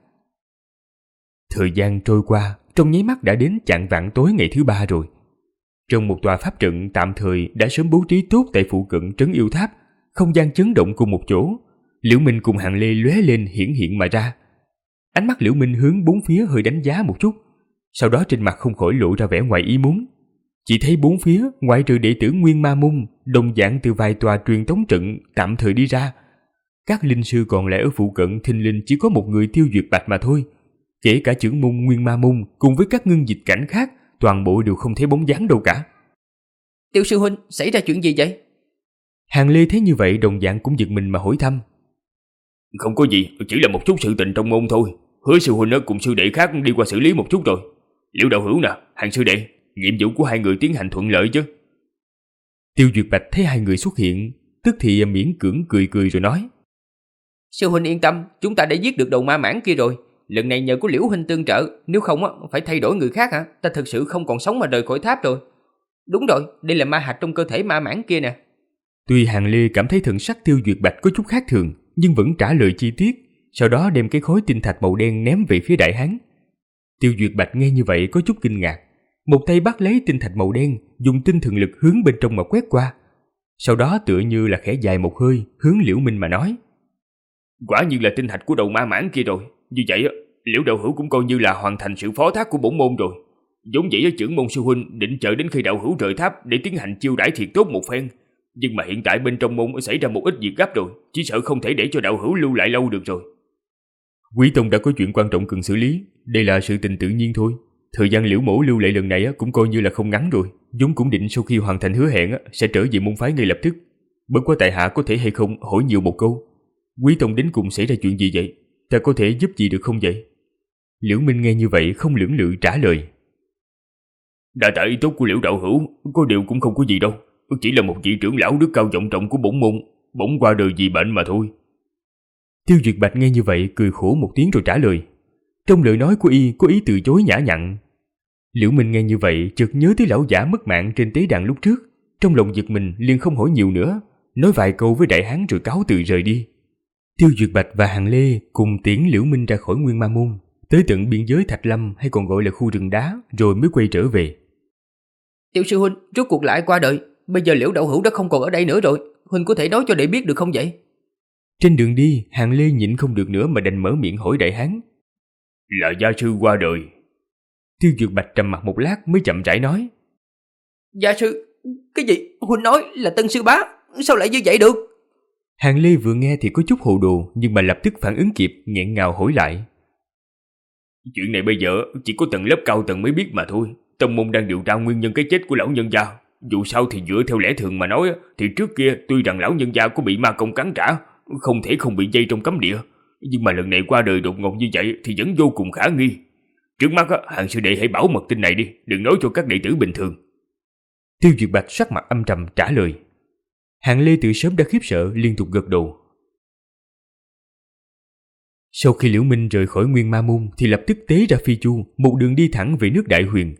Thời gian trôi qua, trong nháy mắt đã đến chạng vạng tối ngày thứ 3 rồi. Trong một tòa pháp trận tạm thời đã sớm bố trí tốt tại phụ cận trấn yêu tháp, không gian chấn động cùng một chỗ. Liễu Minh cùng Hàng Lê lóe lên hiển hiện mà ra. Ánh mắt Liễu Minh hướng bốn phía hơi đánh giá một chút, sau đó trên mặt không khỏi lộ ra vẻ ngoài ý muốn. Chỉ thấy bốn phía, ngoại trừ đệ tử Nguyên Ma Môn, đồng dạng từ vài tòa truyền tống trận tạm thời đi ra. Các linh sư còn lại ở phụ cận thình lình chỉ có một người Tiêu Duyệt Bạch mà thôi. Kể cả trưởng môn Nguyên Ma Môn cùng với các ngưng dịch cảnh khác, toàn bộ đều không thấy bóng dáng đâu cả. Tiêu sư huynh, xảy ra chuyện gì vậy? Hàng Lê thấy như vậy đồng dạng cũng giật mình mà hỏi thăm. Không có gì, chỉ là một chút sự tình trong môn thôi. Hứa sư huynh cùng sư đệ khác đi qua xử lý một chút rồi. Liễu đạo hữu nè, Hàng sư đệ, nhiệm vụ của hai người tiến hành thuận lợi chứ? Tiêu Duyệt Bạch thấy hai người xuất hiện, tức thì miễn cưỡng cười rồi nói. Sư huynh yên tâm, chúng ta đã giết được đầu ma mãng kia rồi. Lần này nhờ có Liễu huynh tương trợ, nếu không phải thay đổi người khác hả? Ta thực sự không còn sống mà rời khỏi tháp rồi. Đúng rồi, đây là ma hạch trong cơ thể ma mãng kia nè. Tuy Hàng Lê cảm thấy thần sắc Tiêu Duyệt Bạch có chút khác thường, nhưng vẫn trả lời chi tiết, sau đó đem cái khối tinh thạch màu đen ném về phía đại hán. Tiêu Duyệt Bạch nghe như vậy có chút kinh ngạc, một tay bắt lấy tinh thạch màu đen, dùng tinh thần lực hướng bên trong mà quét qua. Sau đó tựa như là khẽ dài một hơi, hướng Liễu Minh mà nói: Quả nhiên là tinh thạch của đầu ma mãng kia rồi. Như vậy Liễu đạo hữu cũng coi như là hoàn thành sự phó thác của bổn môn rồi. Giống vậy trưởng môn sư huynh định chờ đến khi đạo hữu rời tháp để tiến hành chiêu đãi thiệt tốt một phen. Nhưng mà hiện tại bên trong môn xảy ra một ít việc gấp rồi, chỉ sợ không thể để cho đạo hữu lưu lại lâu được rồi. Quý tông đã có chuyện quan trọng cần xử lý, đây là sự tình tự nhiên thôi. Thời gian Liễu mỗ lưu lại lần này cũng coi như là không ngắn rồi, vốn cũng định sau khi hoàn thành hứa hẹn sẽ trở về môn phái ngay lập tức. Bất quá tại hạ có thể hay không hỏi nhiều một câu, Quý tông đến cùng xảy ra chuyện gì vậy? Ta có thể giúp gì được không vậy? Liễu Minh nghe như vậy không lưỡng lự trả lời: Đa tạ ý tốt của Liễu đạo hữu, có điều cũng không có gì đâu, chỉ là một vị trưởng lão đức cao vọng trọng của bổn môn, bỗng qua đời vì bệnh mà thôi. Tiêu Duyệt Bạch nghe như vậy cười khổ một tiếng rồi trả lời. Trong lời nói của y có ý từ chối nhã nhặn. Liễu Minh nghe như vậy chợt nhớ tới lão giả mất mạng trên tế đàn lúc trước, trong lòng giật mình liền không hỏi nhiều nữa, nói vài câu với đại hán rồi cáo từ rời đi. Tiêu Duyệt Bạch và Hàng Lê cùng tiễn Liễu Minh ra khỏi Nguyên Ma Môn, tới tận biên giới Thạch Lâm hay còn gọi là khu rừng đá, rồi mới quay trở về. Tiểu sư huynh, rốt cuộc lại qua đời, bây giờ Liễu đạo hữu đã không còn ở đây nữa rồi, huynh có thể nói cho đệ biết được không vậy? Trên đường đi, Hàng Lê nhịn không được nữa mà đành mở miệng hỏi đại hán: Là gia sư qua đời. Tiêu Duyệt Bạch trầm mặt một lát mới chậm rãi nói: Gia sư? Cái gì? Huynh nói là Tân sư bá, sao lại như vậy được? Hàng Lê vừa nghe thì có chút hồ đồ, nhưng mà lập tức phản ứng kịp, nghẹn ngào hỏi lại: Chuyện này bây giờ chỉ có tầng lớp cao tầng mới biết mà thôi. Tông môn đang điều tra nguyên nhân cái chết của lão nhân gia. Dù sao thì dựa theo lẽ thường mà nói thì trước kia tuy rằng lão nhân gia có bị ma công cắn trả, không thể không bị dây trong cấm địa, nhưng mà lần này qua đời đột ngột như vậy thì vẫn vô cùng khả nghi. Trước mắt Hàng sư đệ hãy bảo mật tin này đi, đừng nói cho các đệ tử bình thường. Tiêu Duyệt Bạch sắc mặt âm trầm trả lời. Hàng Lê từ sớm đã khiếp sợ, liên tục gật đầu. Sau khi Liễu Minh rời khỏi Nguyên Ma Môn thì lập tức tế ra phi chu, một đường đi thẳng về nước Đại Huyền.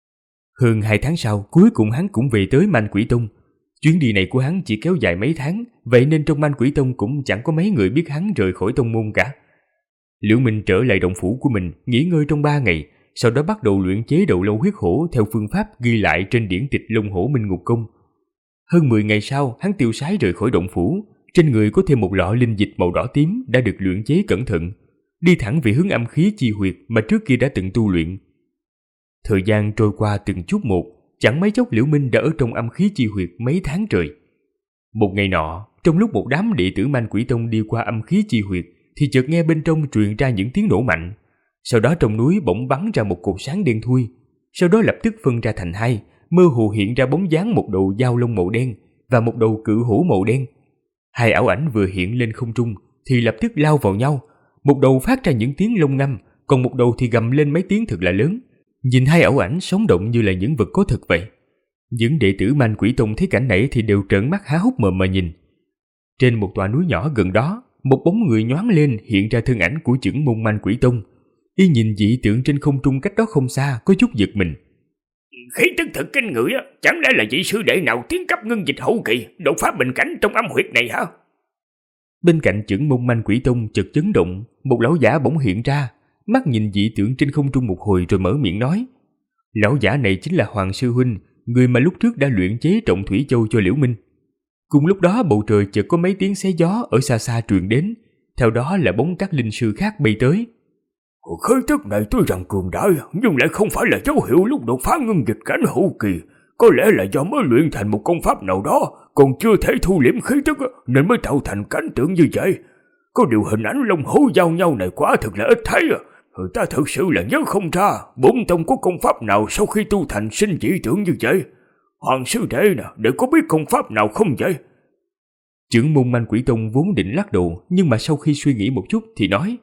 Hơn 2 tháng sau, cuối cùng hắn cũng về tới Man Quỷ Tông. Chuyến đi này của hắn chỉ kéo dài mấy tháng, vậy nên trong Man Quỷ Tông cũng chẳng có mấy người biết hắn rời khỏi tông môn cả. Liễu Minh trở lại động phủ của mình, nghỉ ngơi trong 3 ngày, sau đó bắt đầu luyện chế đầu lâu huyết hổ theo phương pháp ghi lại trên điển tịch Long Hổ Minh Ngục Công. Hơn 10 ngày sau, hắn tiêu sái rời khỏi động phủ, trên người có thêm một lọ linh dịch màu đỏ tím đã được luyện chế cẩn thận, đi thẳng về hướng âm khí chi huyệt mà trước kia đã từng tu luyện. Thời gian trôi qua từng chút một, chẳng mấy chốc Liễu Minh đã ở trong âm khí chi huyệt mấy tháng trời. Một ngày nọ, trong lúc một đám đệ tử Man Quỷ Tông đi qua âm khí chi huyệt, thì chợt nghe bên trong truyền ra những tiếng nổ mạnh. Sau đó trong núi bỗng bắn ra một cột sáng đen thui, sau đó lập tức phân ra thành hai, mơ hồ hiện ra bóng dáng một đầu dao lông màu đen và một đầu cự hổ màu đen. Hai ảo ảnh vừa hiện lên không trung thì lập tức lao vào nhau, một đầu phát ra những tiếng lông ngâm, còn một đầu thì gầm lên mấy tiếng thật là lớn. Nhìn hai ảo ảnh sống động như là những vật có thực vậy. Những đệ tử Man Quỷ Tông thấy cảnh này thì đều trợn mắt há hốc mồm mà nhìn. Trên một tòa núi nhỏ gần đó, một bóng người nhoáng lên hiện ra thân ảnh của trưởng môn Man Quỷ Tông. Y nhìn dị tượng trên không trung cách đó không xa, có chút giật mình. Khí tức thật kinh người á, chẳng lẽ là vị sư đệ nào tiến cấp ngưng dịch hậu kỳ, đột phá bình cảnh trong âm huyệt này hả? Bên cạnh trưởng môn Man Quỷ Tông chợt chấn động, một lão giả bỗng hiện ra, mắt nhìn dị tượng trên không trung một hồi rồi mở miệng nói. Lão giả này chính là Hoàng sư huynh, người mà lúc trước đã luyện chế Trọng Thủy Châu cho Liễu Minh. Cùng lúc đó bầu trời chợt có mấy tiếng xé gió ở xa xa truyền đến, theo đó là bóng các linh sư khác bay tới. Khí tức này tuy rằng cường đại, nhưng lại không phải là dấu hiệu lúc đột phá ngưng dịch cảnh hậu kỳ. Có lẽ là do mới luyện thành một công pháp nào đó, còn chưa thể thu liễm khí tức nên mới tạo thành cảnh tượng như vậy. Có điều hình ảnh long hổ giao nhau này quá thực là ít thấy. Ta thực sự là nhớ không ra bổn tông có công pháp nào sau khi tu thành sinh dị tượng như vậy. Hoàng sư đệ nè, để có biết công pháp nào không vậy? Trưởng môn Man Quỷ Tông vốn định lắc đầu, nhưng mà sau khi suy nghĩ một chút thì nói.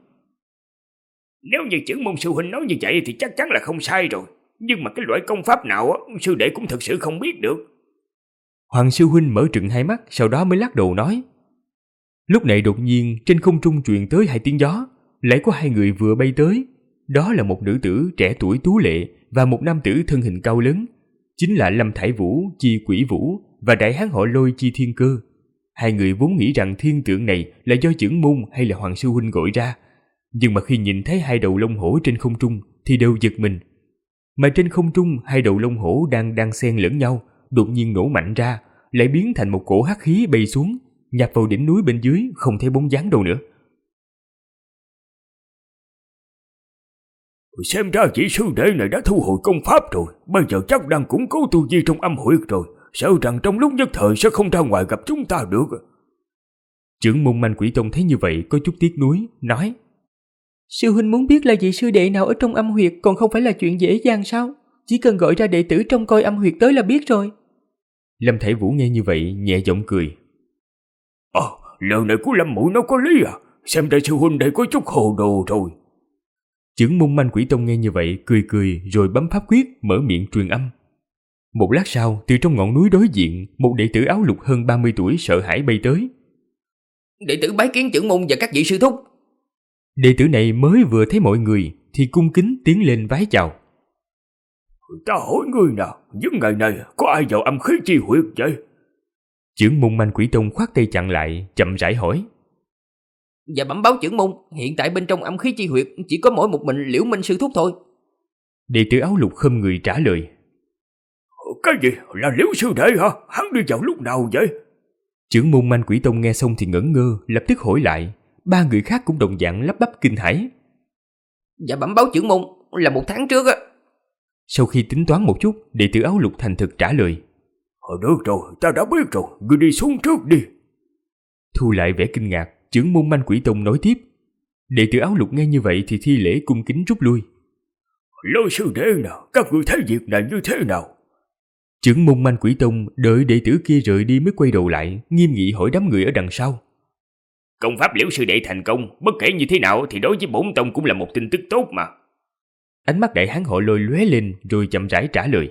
Nếu như trưởng môn sư huynh nói như vậy thì chắc chắn là không sai rồi. Nhưng mà cái loại công pháp nào sư đệ cũng thật sự không biết được. Hoàng sư huynh mở trừng hai mắt, sau đó mới lắc đầu nói. Lúc này đột nhiên trên không trung truyền tới hai tiếng gió, lại có hai người vừa bay tới. Đó là một nữ tử trẻ tuổi tú lệ và một nam tử thân hình cao lớn, chính là Lâm Thải Vũ chi Quỷ Vũ và đại hán họ Lôi chi Thiên Cơ. Hai người vốn nghĩ rằng thiên tượng này là do chưởng môn hay là Hoàng sư huynh gọi ra, nhưng mà khi nhìn thấy hai đầu lông hổ trên không trung thì đều giật mình. Mà trên không trung hai đầu lông hổ đang xen lẫn nhau, đột nhiên nổ mạnh ra, lại biến thành một cổ hắc khí bay xuống, nhập vào đỉnh núi bên dưới, không thấy bóng dáng đâu nữa. Xem ra vị sư đệ này đã thu hồi công pháp rồi, bây giờ chắc đang củng cố tu vi trong âm huyệt rồi, sợ rằng trong lúc nhất thời sẽ không ra ngoài gặp chúng ta được. Trưởng môn Manh Quỷ Tông thấy như vậy có chút tiếc nuối, nói: Sư huynh muốn biết là vị sư đệ nào ở trong âm huyệt còn không phải là chuyện dễ dàng sao? Chỉ cần gọi ra đệ tử trông coi âm huyệt tới là biết rồi. Lâm Thải Vũ nghe như vậy nhẹ giọng cười: Lời này của Lâm muội nó có lý à? Xem ra sư huynh đây có chút hồ đồ rồi. Trưởng môn Manh Quỷ Tông nghe như vậy cười cười rồi bấm pháp quyết mở miệng truyền âm. Một lát sau, từ trong ngọn núi đối diện, một đệ tử áo lục hơn 30 tuổi sợ hãi bay tới. Đệ tử bái kiến trưởng môn và các vị sư thúc. Đệ tử này mới vừa thấy mọi người thì cung kính tiến lên vái chào. Ta hỏi ngươi nào, những ngày này có ai vào âm khí chi huyệt vậy? Trưởng môn Manh Quỷ Tông khoát tay chặn lại, chậm rãi hỏi. Và bẩm báo trưởng môn, hiện tại bên trong âm khí chi huyệt chỉ có mỗi một mình Liễu Minh sư thúc thôi. Đệ tử áo lục khom người trả lời. Cái gì? Là Liễu sư đệ hả? Hắn đi vào lúc nào vậy? Trưởng môn Manh Quỷ Tông nghe xong thì ngẩn ngơ, lập tức hỏi lại. Ba người khác cũng đồng dạng lắp bắp kinh hãi. Và bẩm báo trưởng môn, là 1 tháng trước á. Sau khi tính toán một chút, đệ tử áo lục thành thực trả lời. Được rồi, ta đã biết rồi, ngươi đi xuống trước đi. Thu lại vẻ kinh ngạc, trưởng môn Manh Quỷ Tông nói tiếp. Đệ tử áo lục nghe như vậy thì thi lễ cung kính rút lui. Lôi sư đệ nào, các ngươi thấy việc này như thế nào? Trưởng môn Manh Quỷ Tông đợi đệ tử kia rời đi mới quay đầu lại, nghiêm nghị hỏi đám người ở đằng sau. Công pháp Liễu sư đệ thành công, bất kể như thế nào thì đối với bổn tông cũng là một tin tức tốt mà. Ánh mắt đại hán họ Lôi lóe lên rồi chậm rãi trả lời.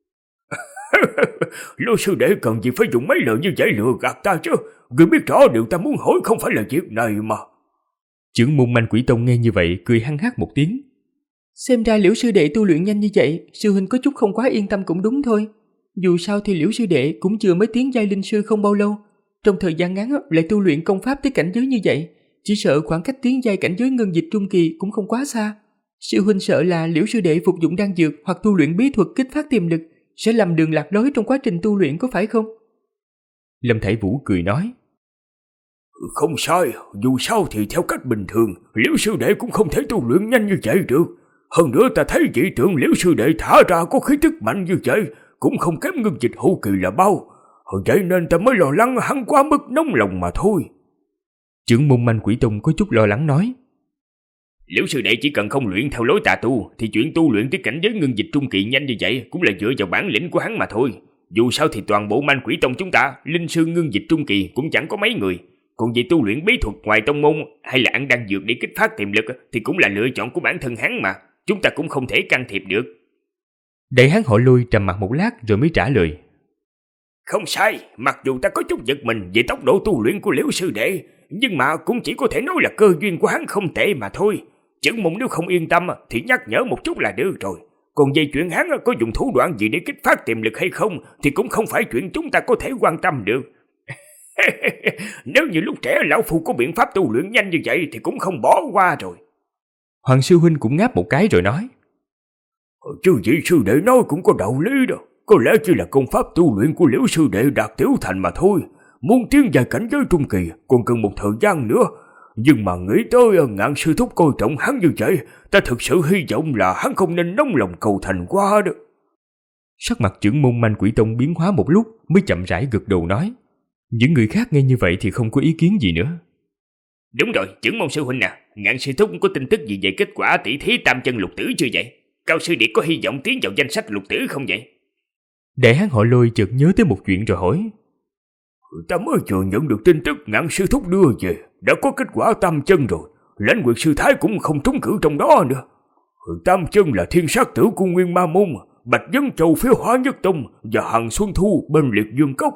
Lôi sư đệ cần gì phải dùng mấy lời như vậy lừa gạt ta chứ? Ngươi biết rõ điều ta muốn hỏi không phải là việc này mà. Trưởng môn Manh Quỷ Tông nghe như vậy cười hăng hắc một tiếng. Xem ra Liễu sư đệ tu luyện nhanh như vậy, sư huynh có chút không quá yên tâm cũng đúng thôi. Dù sao thì Liễu sư đệ cũng chưa mới tiến giai linh sư không bao lâu, trong thời gian ngắn lại tu luyện công pháp tới cảnh giới như vậy, chỉ sợ khoảng cách tiến giai cảnh giới ngân dịch trung kỳ cũng không quá xa. Sư huynh sợ là Liễu sư đệ phục dụng đan dược hoặc tu luyện bí thuật kích phát tiềm lực sẽ làm đường lạc lối trong quá trình tu luyện, có phải không? Lâm Thải Vũ cười nói. Không sai, dù sao thì theo cách bình thường, Liễu sư đệ cũng không thể tu luyện nhanh như vậy được. Hơn nữa ta thấy dị tượng Liễu sư đệ thả ra có khí tức mạnh như vậy, cũng không kém ngưng dịch hậu kỳ là bao. Vậy nên ta mới lo lắng hắn quá mức nóng lòng mà thôi. Trưởng môn Manh Quỷ Tông có chút lo lắng nói. Liễu sư đệ chỉ cần không luyện theo lối tà tu thì chuyện tu luyện tới cảnh giới ngưng dịch trung kỳ nhanh như vậy cũng là dựa vào bản lĩnh của hắn mà thôi. Dù sao thì toàn bộ Manh Quỷ Tông chúng ta, linh sư ngưng dịch trung kỳ cũng chẳng có mấy người. Còn về tu luyện bí thuật ngoài tông môn hay là ăn đan dược để kích phát tiềm lực thì cũng là lựa chọn của bản thân hắn mà. Chúng ta cũng không thể can thiệp được. Đại hán họ Lôi trầm mặt một lát rồi mới trả lời. Không sai, mặc dù ta có chút giật mình về tốc độ tu luyện của Liễu sư đệ, nhưng mà cũng chỉ có thể nói là cơ duyên của hắn không tệ mà thôi. Trưởng môn nếu không yên tâm thì nhắc nhở một chút là được rồi. Còn về chuyện hắn có dùng thủ đoạn gì để kích phát tiềm lực hay không thì cũng không phải chuyện chúng ta có thể quan tâm được. Nếu như lúc trẻ lão phu có biện pháp tu luyện nhanh như vậy thì cũng không bỏ qua rồi. Hoàng sư huynh cũng ngáp một cái rồi nói. Chứ vị sư đệ nói cũng có đạo lý đó. Có lẽ chỉ là công pháp tu luyện của Liễu sư đệ đạt tiểu thành mà thôi. Muốn tiến vào cảnh giới trung kỳ còn cần một thời gian nữa. Nhưng mà nghĩ tới Ngạn sư thúc coi trọng hắn như vậy, ta thực sự hy vọng là hắn không nên nóng lòng cầu thành quá đó. Sắc mặt trưởng môn Manh Quỷ Tông biến hóa một lúc mới chậm rãi gật đầu nói. Những người khác nghe như vậy thì không có ý kiến gì nữa. Đúng rồi, trưởng môn sư huynh nè, Ngạn sư thúc có tin tức gì về kết quả tỷ thí tam chân lục tử chưa vậy? Cao sư điệt có hy vọng tiến vào danh sách lục tử không vậy? Đại hán họ Lôi chợt nhớ tới một chuyện rồi hỏi. Ta mới vừa nhận được tin tức Ngạn sư thúc đưa về, đã có kết quả tam chân rồi. Lãnh Nguyệt sư thái cũng không trúng cử trong đó nữa. Tam chân là thiên sát tử của Nguyên Ma Môn, Bạch Dân Châu phía Hóa Nhất Tông và Hằng Xuân Thu bên Liệt Dương Cốc.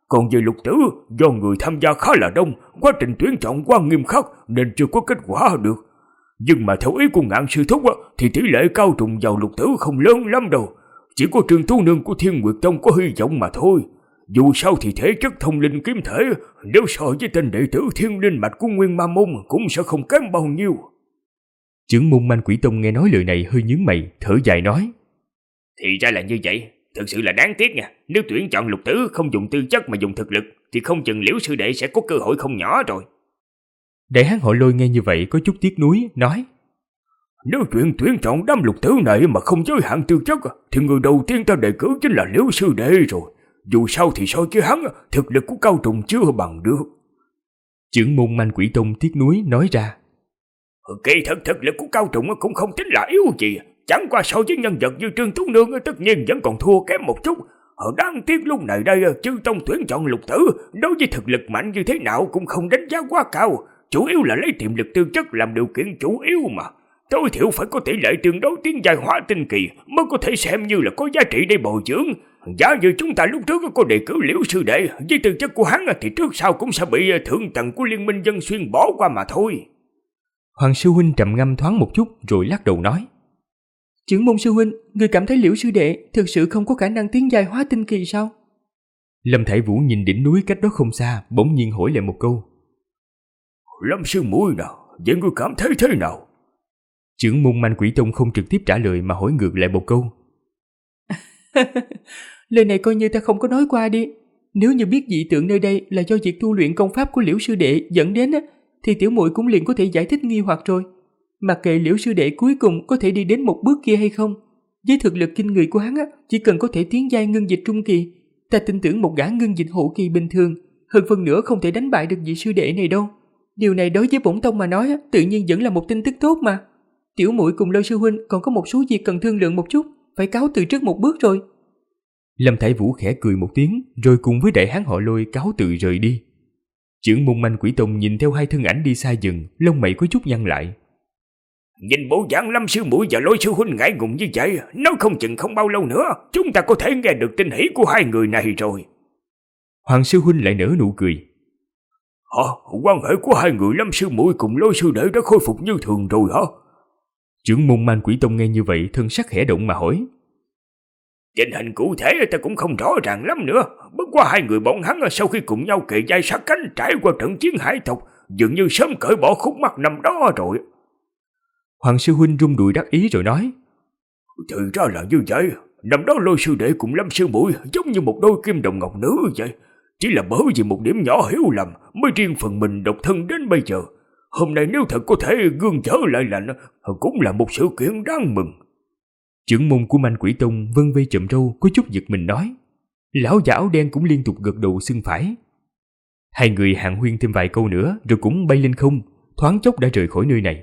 Còn về lục tử, do người tham gia khá là đông, quá trình tuyển chọn quá nghiêm khắc nên chưa có kết quả được. Nhưng mà theo ý của Ngạn sư thúc thì tỷ lệ cao trùng vào lục tử không lớn lắm đâu. Chỉ có Trương Tú Nương của Thiên Nguyệt Tông có hy vọng mà thôi. Dù sao thì thể chất thông linh kiếm thể, nếu so với tên đệ tử Thiên Linh Mạch của Nguyên Ma Môn cũng sẽ không kém bao nhiêu. Trưởng môn Man Quỷ Tông nghe nói lời này hơi nhướng mày, thở dài nói: Thì ra là như vậy, thực sự là đáng tiếc nha. Nếu tuyển chọn lục tử không dùng tư chất mà dùng thực lực thì không chừng Liễu sư đệ sẽ có cơ hội không nhỏ rồi. Đại hán họ Lôi nghe như vậy có chút tiếc nuối, nói: Nếu chuyện tuyển chọn đám lục tử này mà không giới hạn tư chất thì người đầu tiên ta đề cử chính là Liễu sư đệ rồi. Dù sao thì so với hắn, thực lực của Cao Trùng chưa bằng được. Trưởng môn Man Quỷ Tông tiếc nuối nói ra: Kỳ thật thực lực của Cao Trùng cũng không tính là yếu gì. Chẳng qua so với nhân vật như Trương Tú Nương tất nhiên vẫn còn thua kém một chút. Đáng tiếc lúc này đây Chư Tông tuyển chọn lục tử đối với thực lực mạnh như thế nào cũng không đánh giá quá cao. Chủ yếu là lấy tiềm lực tư chất làm điều kiện chủ yếu mà. Tối thiểu phải có tỷ lệ tương đối tiến giai hóa tinh kỳ mới có thể xem như là có giá trị để bồi dưỡng. Giả như chúng ta lúc trước có đề cử Liễu sư đệ, với tư chất của hắn thì trước sau cũng sẽ bị thượng tầng của Liên minh Dân Xuyên bỏ qua mà thôi. Hoàng sư huynh trầm ngâm thoáng một chút rồi lắc đầu nói: Trưởng môn sư huynh, người cảm thấy Liễu sư đệ thực sự không có khả năng tiến giai hóa tinh kỳ sao? Lâm Thải Vũ nhìn đỉnh núi cách đó không xa, bỗng nhiên hỏi lại một câu: Lâm sư muội nào, vậy ngươi cảm thấy thế nào? Trưởng môn Man Quỷ Tông không trực tiếp trả lời mà hỏi ngược lại một câu: Lời này coi như ta không có nói qua đi. Nếu như biết dị tượng nơi đây là do việc tu luyện công pháp của Liễu sư đệ dẫn đến thì tiểu muội cũng liền có thể giải thích nghi hoặc rồi. Mặc kệ Liễu sư đệ cuối cùng có thể đi đến một bước kia hay không, với thực lực kinh người của hắn chỉ cần có thể tiến giai ngưng dịch trung kỳ, ta tin tưởng một gã ngưng dịch hậu kỳ bình thường hơn phần nữa không thể đánh bại được vị sư đệ này đâu. Điều này đối với bổn tông mà nói tự nhiên vẫn là một tin tức tốt mà. Tiểu muội cùng Lôi sư huynh còn có một số việc cần thương lượng một chút, phải cáo từ trước một bước rồi. Lâm Thải Vũ khẽ cười một tiếng rồi cùng với đại hán họ Lôi cáo từ rời đi. Trưởng môn Man Quỷ Tông nhìn theo hai thân ảnh đi xa dần, lông mày có chút nhăn lại. Nhìn bộ dạng Lâm sư muội và Lôi sư huynh ngại ngùng như vậy, nói không chừng không bao lâu nữa chúng ta có thể nghe được tin hỷ của hai người này rồi. Hoàng sư huynh lại nở nụ cười: Quan hệ của hai người Lâm sư muội cùng Lôi sư đệ đã khôi phục như thường rồi hả? Trưởng môn Man Quỷ Tông nghe như vậy thân sắc khẽ động mà hỏi: Tình hình cụ thể ta cũng không rõ ràng lắm nữa. Bất qua hai người bọn hắn sau khi cùng nhau kề vai sát cánh trải qua trận chiến hải tộc, dường như sớm cởi bỏ khúc mắc năm đó rồi. Hoàng sư huynh rung đùi đắc ý rồi nói: Thì ra là như vậy. Năm đó Lôi sư đệ cùng Lâm sư muội giống như một đôi kim đồng ngọc nữ vậy. Chỉ là bởi vì một điểm nhỏ hiểu lầm mới riêng phần mình độc thân đến bây giờ. Hôm nay nếu thật có thể gương trở lại lành cũng là một sự kiện đáng mừng. Trưởng môn của Man Quỷ Tông vân vê chậm râu có chút giật mình nói. Lão già áo đen cũng liên tục gật đầu xưng phải. Hai người hàn huyên thêm vài câu nữa rồi cũng bay lên không, thoáng chốc đã rời khỏi nơi này.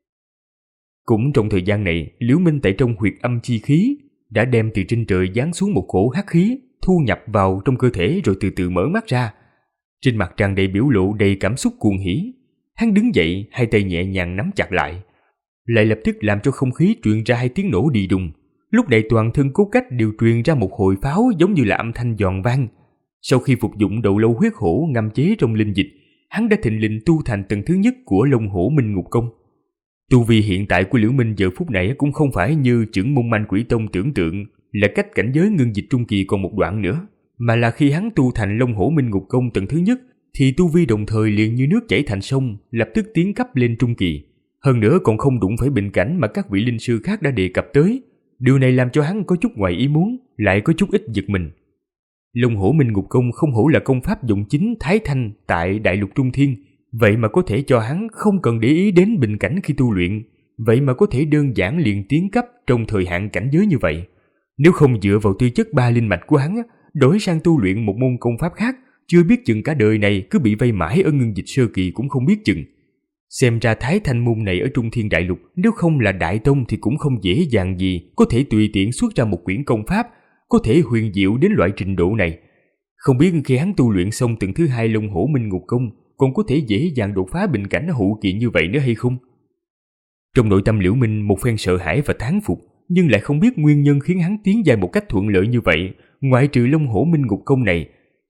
Cũng trong thời gian này, Liễu Minh tại trong huyệt âm chi khí đã đem từ trên trời giáng xuống một cổ hắc khí, thu nhập vào trong cơ thể rồi từ từ mở mắt ra. Trên mặt tràn đầy biểu lộ đầy cảm xúc cuồng hỉ. Hắn đứng dậy, hai tay nhẹ nhàng nắm chặt lại, lập tức làm cho không khí truyền ra hai tiếng nổ đi đùng. Lúc này toàn thân cốt cách đều truyền ra một hồi pháo giống như là âm thanh giòn vang. Sau khi phục dụng đầu lâu huyết hổ ngâm chế trong linh dịch, hắn đã thịnh lình tu thành tầng thứ nhất của Long Hổ Minh Ngục Công. Tu vi hiện tại của Liễu Minh giờ phút này cũng không phải như trưởng môn Man Quỷ Tông tưởng tượng là cách cảnh giới ngưng dịch trung kỳ còn một đoạn nữa, mà là khi hắn tu thành Long Hổ Minh Ngục Công tầng thứ nhất thì tu vi đồng thời liền như nước chảy thành sông, lập tức tiến cấp lên trung kỳ. Hơn nữa còn không đụng phải bình cảnh mà các vị linh sư khác đã đề cập tới. Điều này làm cho hắn có chút ngoài ý muốn, lại có chút ít giật mình. Long Hổ Minh Ngục Công không hổ là công pháp dụng chính Thái Thanh tại Đại Lục Trung Thiên, vậy mà có thể cho hắn không cần để ý đến bình cảnh khi tu luyện, vậy mà có thể đơn giản liền tiến cấp trong thời hạn cảnh giới như vậy. Nếu không dựa vào tư chất ba linh mạch của hắn, đổi sang tu luyện một môn công pháp khác, chưa biết chừng cả đời này cứ bị vây mãi ở ngưng dịch sơ kỳ cũng không biết chừng. Xem ra Thái Thanh môn này ở Trung Thiên Đại Lục nếu không là đại tông thì cũng không dễ dàng gì có thể tùy tiện xuất ra một quyển công pháp có thể huyền diệu đến loại trình độ này. Không biết khi hắn tu luyện xong tầng thứ 2 Long Hổ Minh Ngục Công còn có thể dễ dàng đột phá bình cảnh hậu kỳ như vậy nữa hay không? Trong nội tâm Liễu Minh một phen sợ hãi và thán phục, nhưng lại không biết nguyên nhân khiến hắn tiến dài một cách thuận lợi như vậy. Ngoại trừ Long Hổ Minh Ngục Công này,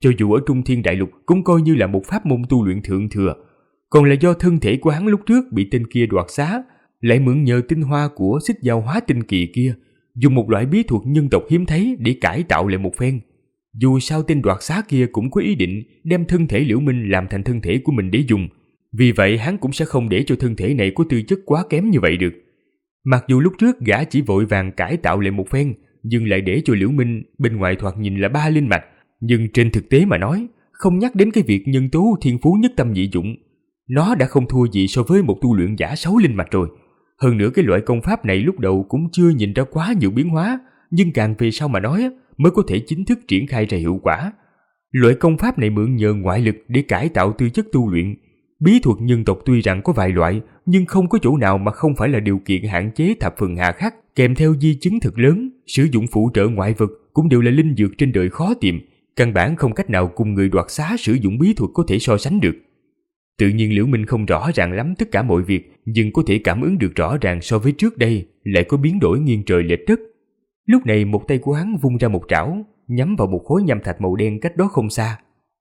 cho dù ở Trung Thiên Đại Lục cũng coi như là một pháp môn tu luyện thượng thừa. Còn là do thân thể của hắn lúc trước bị tên kia đoạt xá, lại mượn nhờ tinh hoa của xích giao hóa tinh kỳ kia, dùng một loại bí thuật nhân tộc hiếm thấy để cải tạo lại một phen. Dù sao tên đoạt xá kia cũng có ý định đem thân thể Liễu Minh làm thành thân thể của mình để dùng, vì vậy hắn cũng sẽ không để cho thân thể này có tư chất quá kém như vậy được. Mặc dù lúc trước gã chỉ vội vàng cải tạo lại một phen, nhưng lại để cho Liễu Minh bên ngoài thoạt nhìn là 3 linh mạch, nhưng trên thực tế mà nói, không nhắc đến cái việc nhân tố thiên phú nhất tâm nhị dụng, nó đã không thua gì so với một tu luyện giả 6 linh mạch rồi. Hơn nữa cái loại công pháp này lúc đầu cũng chưa nhìn ra quá nhiều biến hóa, nhưng càng về sau mà nói mới có thể chính thức triển khai ra hiệu quả. Loại công pháp này mượn nhờ ngoại lực để cải tạo tư chất tu luyện. Bí thuật nhân tộc tuy rằng có vài loại, nhưng không có chỗ nào mà không phải là điều kiện hạn chế thập phần hà khắc, kèm theo di chứng thật lớn. Sử dụng phụ trợ ngoại vật cũng đều là linh dược trên đời khó tìm, căn bản không cách nào cùng người đoạt xá sử dụng bí thuật có thể so sánh được. Tự nhiên Liễu Minh không rõ ràng lắm tất cả mọi việc, nhưng có thể cảm ứng được rõ ràng so với trước đây lại có biến đổi nghiêng trời lệch đất. Lúc này một tay của hắn vung ra một trảo, nhắm vào một khối nham thạch màu đen cách đó không xa.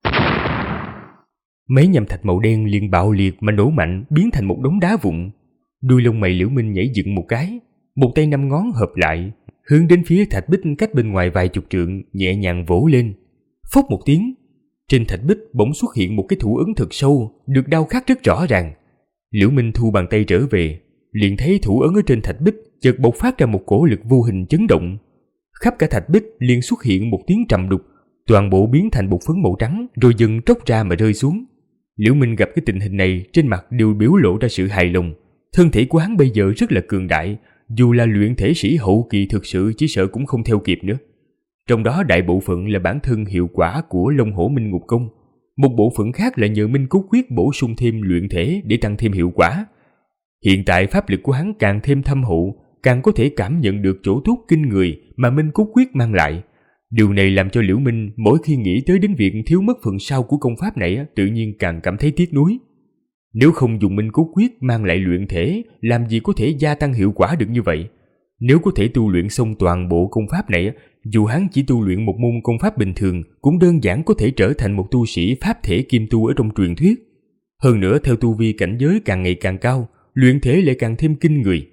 Mấy nham thạch màu đen liền bạo liệt mà nổ mạnh, biến thành một đống đá vụn. Đuôi lông mày Liễu Minh nhảy dựng một cái, một tay 5 ngón hợp lại, hướng đến phía thạch bích cách bên ngoài vài chục trượng, nhẹ nhàng vỗ lên. Phốc một tiếng, trên thạch bích bỗng xuất hiện một cái thủ ấn thật sâu, được đao khắc rất rõ ràng. Liễu Minh thu bàn tay trở về, liền thấy thủ ấn ở trên thạch bích chợt bộc phát ra một cổ lực vô hình chấn động. Khắp cả thạch bích liền xuất hiện một tiếng trầm đục, toàn bộ biến thành bột phấn màu trắng rồi dần tróc ra mà rơi xuống. Liễu Minh gặp cái tình hình này, trên mặt đều biểu lộ ra sự hài lòng. Thân thể của hắn bây giờ rất là cường đại, dù là luyện thể sĩ hậu kỳ thực sự chỉ sợ cũng không theo kịp nữa. Trong đó đại bộ phận là bản thân hiệu quả của Long Hổ Minh Ngục Công, một bộ phận khác là nhờ Minh Cốt Quyết bổ sung thêm luyện thể để tăng thêm hiệu quả. Hiện tại pháp lực của hắn càng thêm thâm hậu, càng có thể cảm nhận được chỗ tốt kinh người mà Minh Cốt Quyết mang lại. Điều này làm cho Liễu Minh mỗi khi nghĩ tới đến việc thiếu mất phần sau của công pháp này, tự nhiên càng cảm thấy tiếc nuối. Nếu không dùng Minh Cốt Quyết mang lại luyện thể, làm gì có thể gia tăng hiệu quả được như vậy? Nếu có thể tu luyện xong toàn bộ công pháp này, dù hắn chỉ tu luyện một môn công pháp bình thường, cũng đơn giản có thể trở thành một tu sĩ pháp thể kim tu ở trong truyền thuyết. Hơn nữa theo tu vi cảnh giới càng ngày càng cao, luyện thể lại càng thêm kinh người.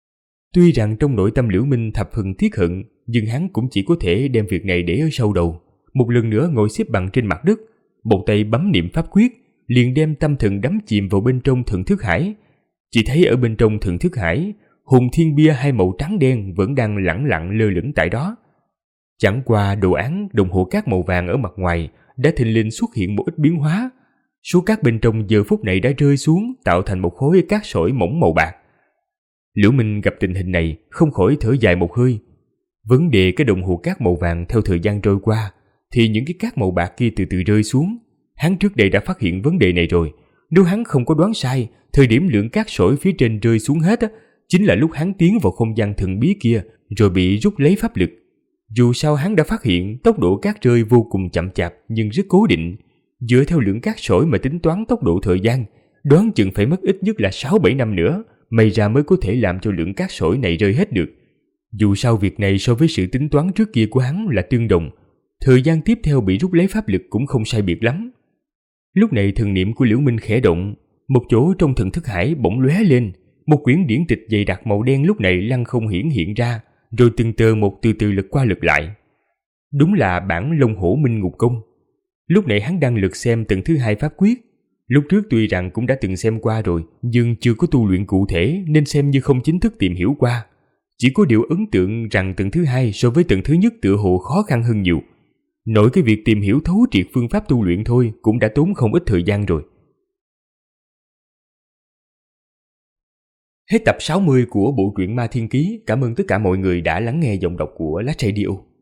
Tuy rằng trong nội tâm Liễu Minh thập phần tiếc hận, nhưng hắn cũng chỉ có thể đem việc này để ở sau đầu. Một lần nữa ngồi xếp bằng trên mặt đất, một tay bấm niệm pháp quyết, liền đem tâm thần đắm chìm vào bên trong thần thức hải. Chỉ thấy ở bên trong thần thức hải, hồn thiên bia hai màu trắng đen vẫn đang lẳng lặng lơ lửng tại đó. Chẳng qua đồ án đồng hồ cát màu vàng ở mặt ngoài đã thình lình xuất hiện một ít biến hóa. Số cát bên trong giờ phút này đã rơi xuống, tạo thành một khối cát sỏi mỏng màu bạc. Liễu Minh gặp tình hình này không khỏi thở dài một hơi. Vấn đề cái đồng hồ cát màu vàng theo thời gian trôi qua thì những cái cát màu bạc kia từ từ rơi xuống. Hắn trước đây đã phát hiện vấn đề này rồi. Nếu hắn không có đoán sai, thời điểm lượng cát sỏi phía trên rơi xuống hết chính là lúc hắn tiến vào không gian thần bí kia rồi bị rút lấy pháp lực. Dù sao hắn đã phát hiện tốc độ cát rơi vô cùng chậm chạp nhưng rất cố định. Dựa theo lượng cát sỏi mà tính toán tốc độ thời gian, đoán chừng phải mất ít nhất là 6-7 năm nữa, may ra mới có thể làm cho lượng cát sỏi này rơi hết được. Dù sao việc này so với sự tính toán trước kia của hắn là tương đồng, thời gian tiếp theo bị rút lấy pháp lực cũng không sai biệt lắm. Lúc này thần niệm của Liễu Minh khẽ động, một chỗ trong thần thức hải bỗng lóe lên, một quyển điển tịch dày đặc màu đen lúc này lăng không hiện ra, rồi từng tờ một từ từ lật qua lật lại. Đúng là bản Long Hổ Minh Ngục Công. Lúc này hắn đang lật xem tầng thứ 2 pháp quyết. Lúc trước tuy rằng cũng đã từng xem qua rồi, nhưng chưa có tu luyện cụ thể nên xem như không chính thức tìm hiểu qua. Chỉ có điều ấn tượng rằng tầng thứ 2 so với tầng thứ nhất tựa hồ khó khăn hơn nhiều. Nội cái việc tìm hiểu thấu triệt phương pháp tu luyện thôi cũng đã tốn không ít thời gian rồi. Hết tập 60 của bộ truyện Ma Thiên Ký. Cảm ơn tất cả mọi người đã lắng nghe giọng đọc của Last Radio.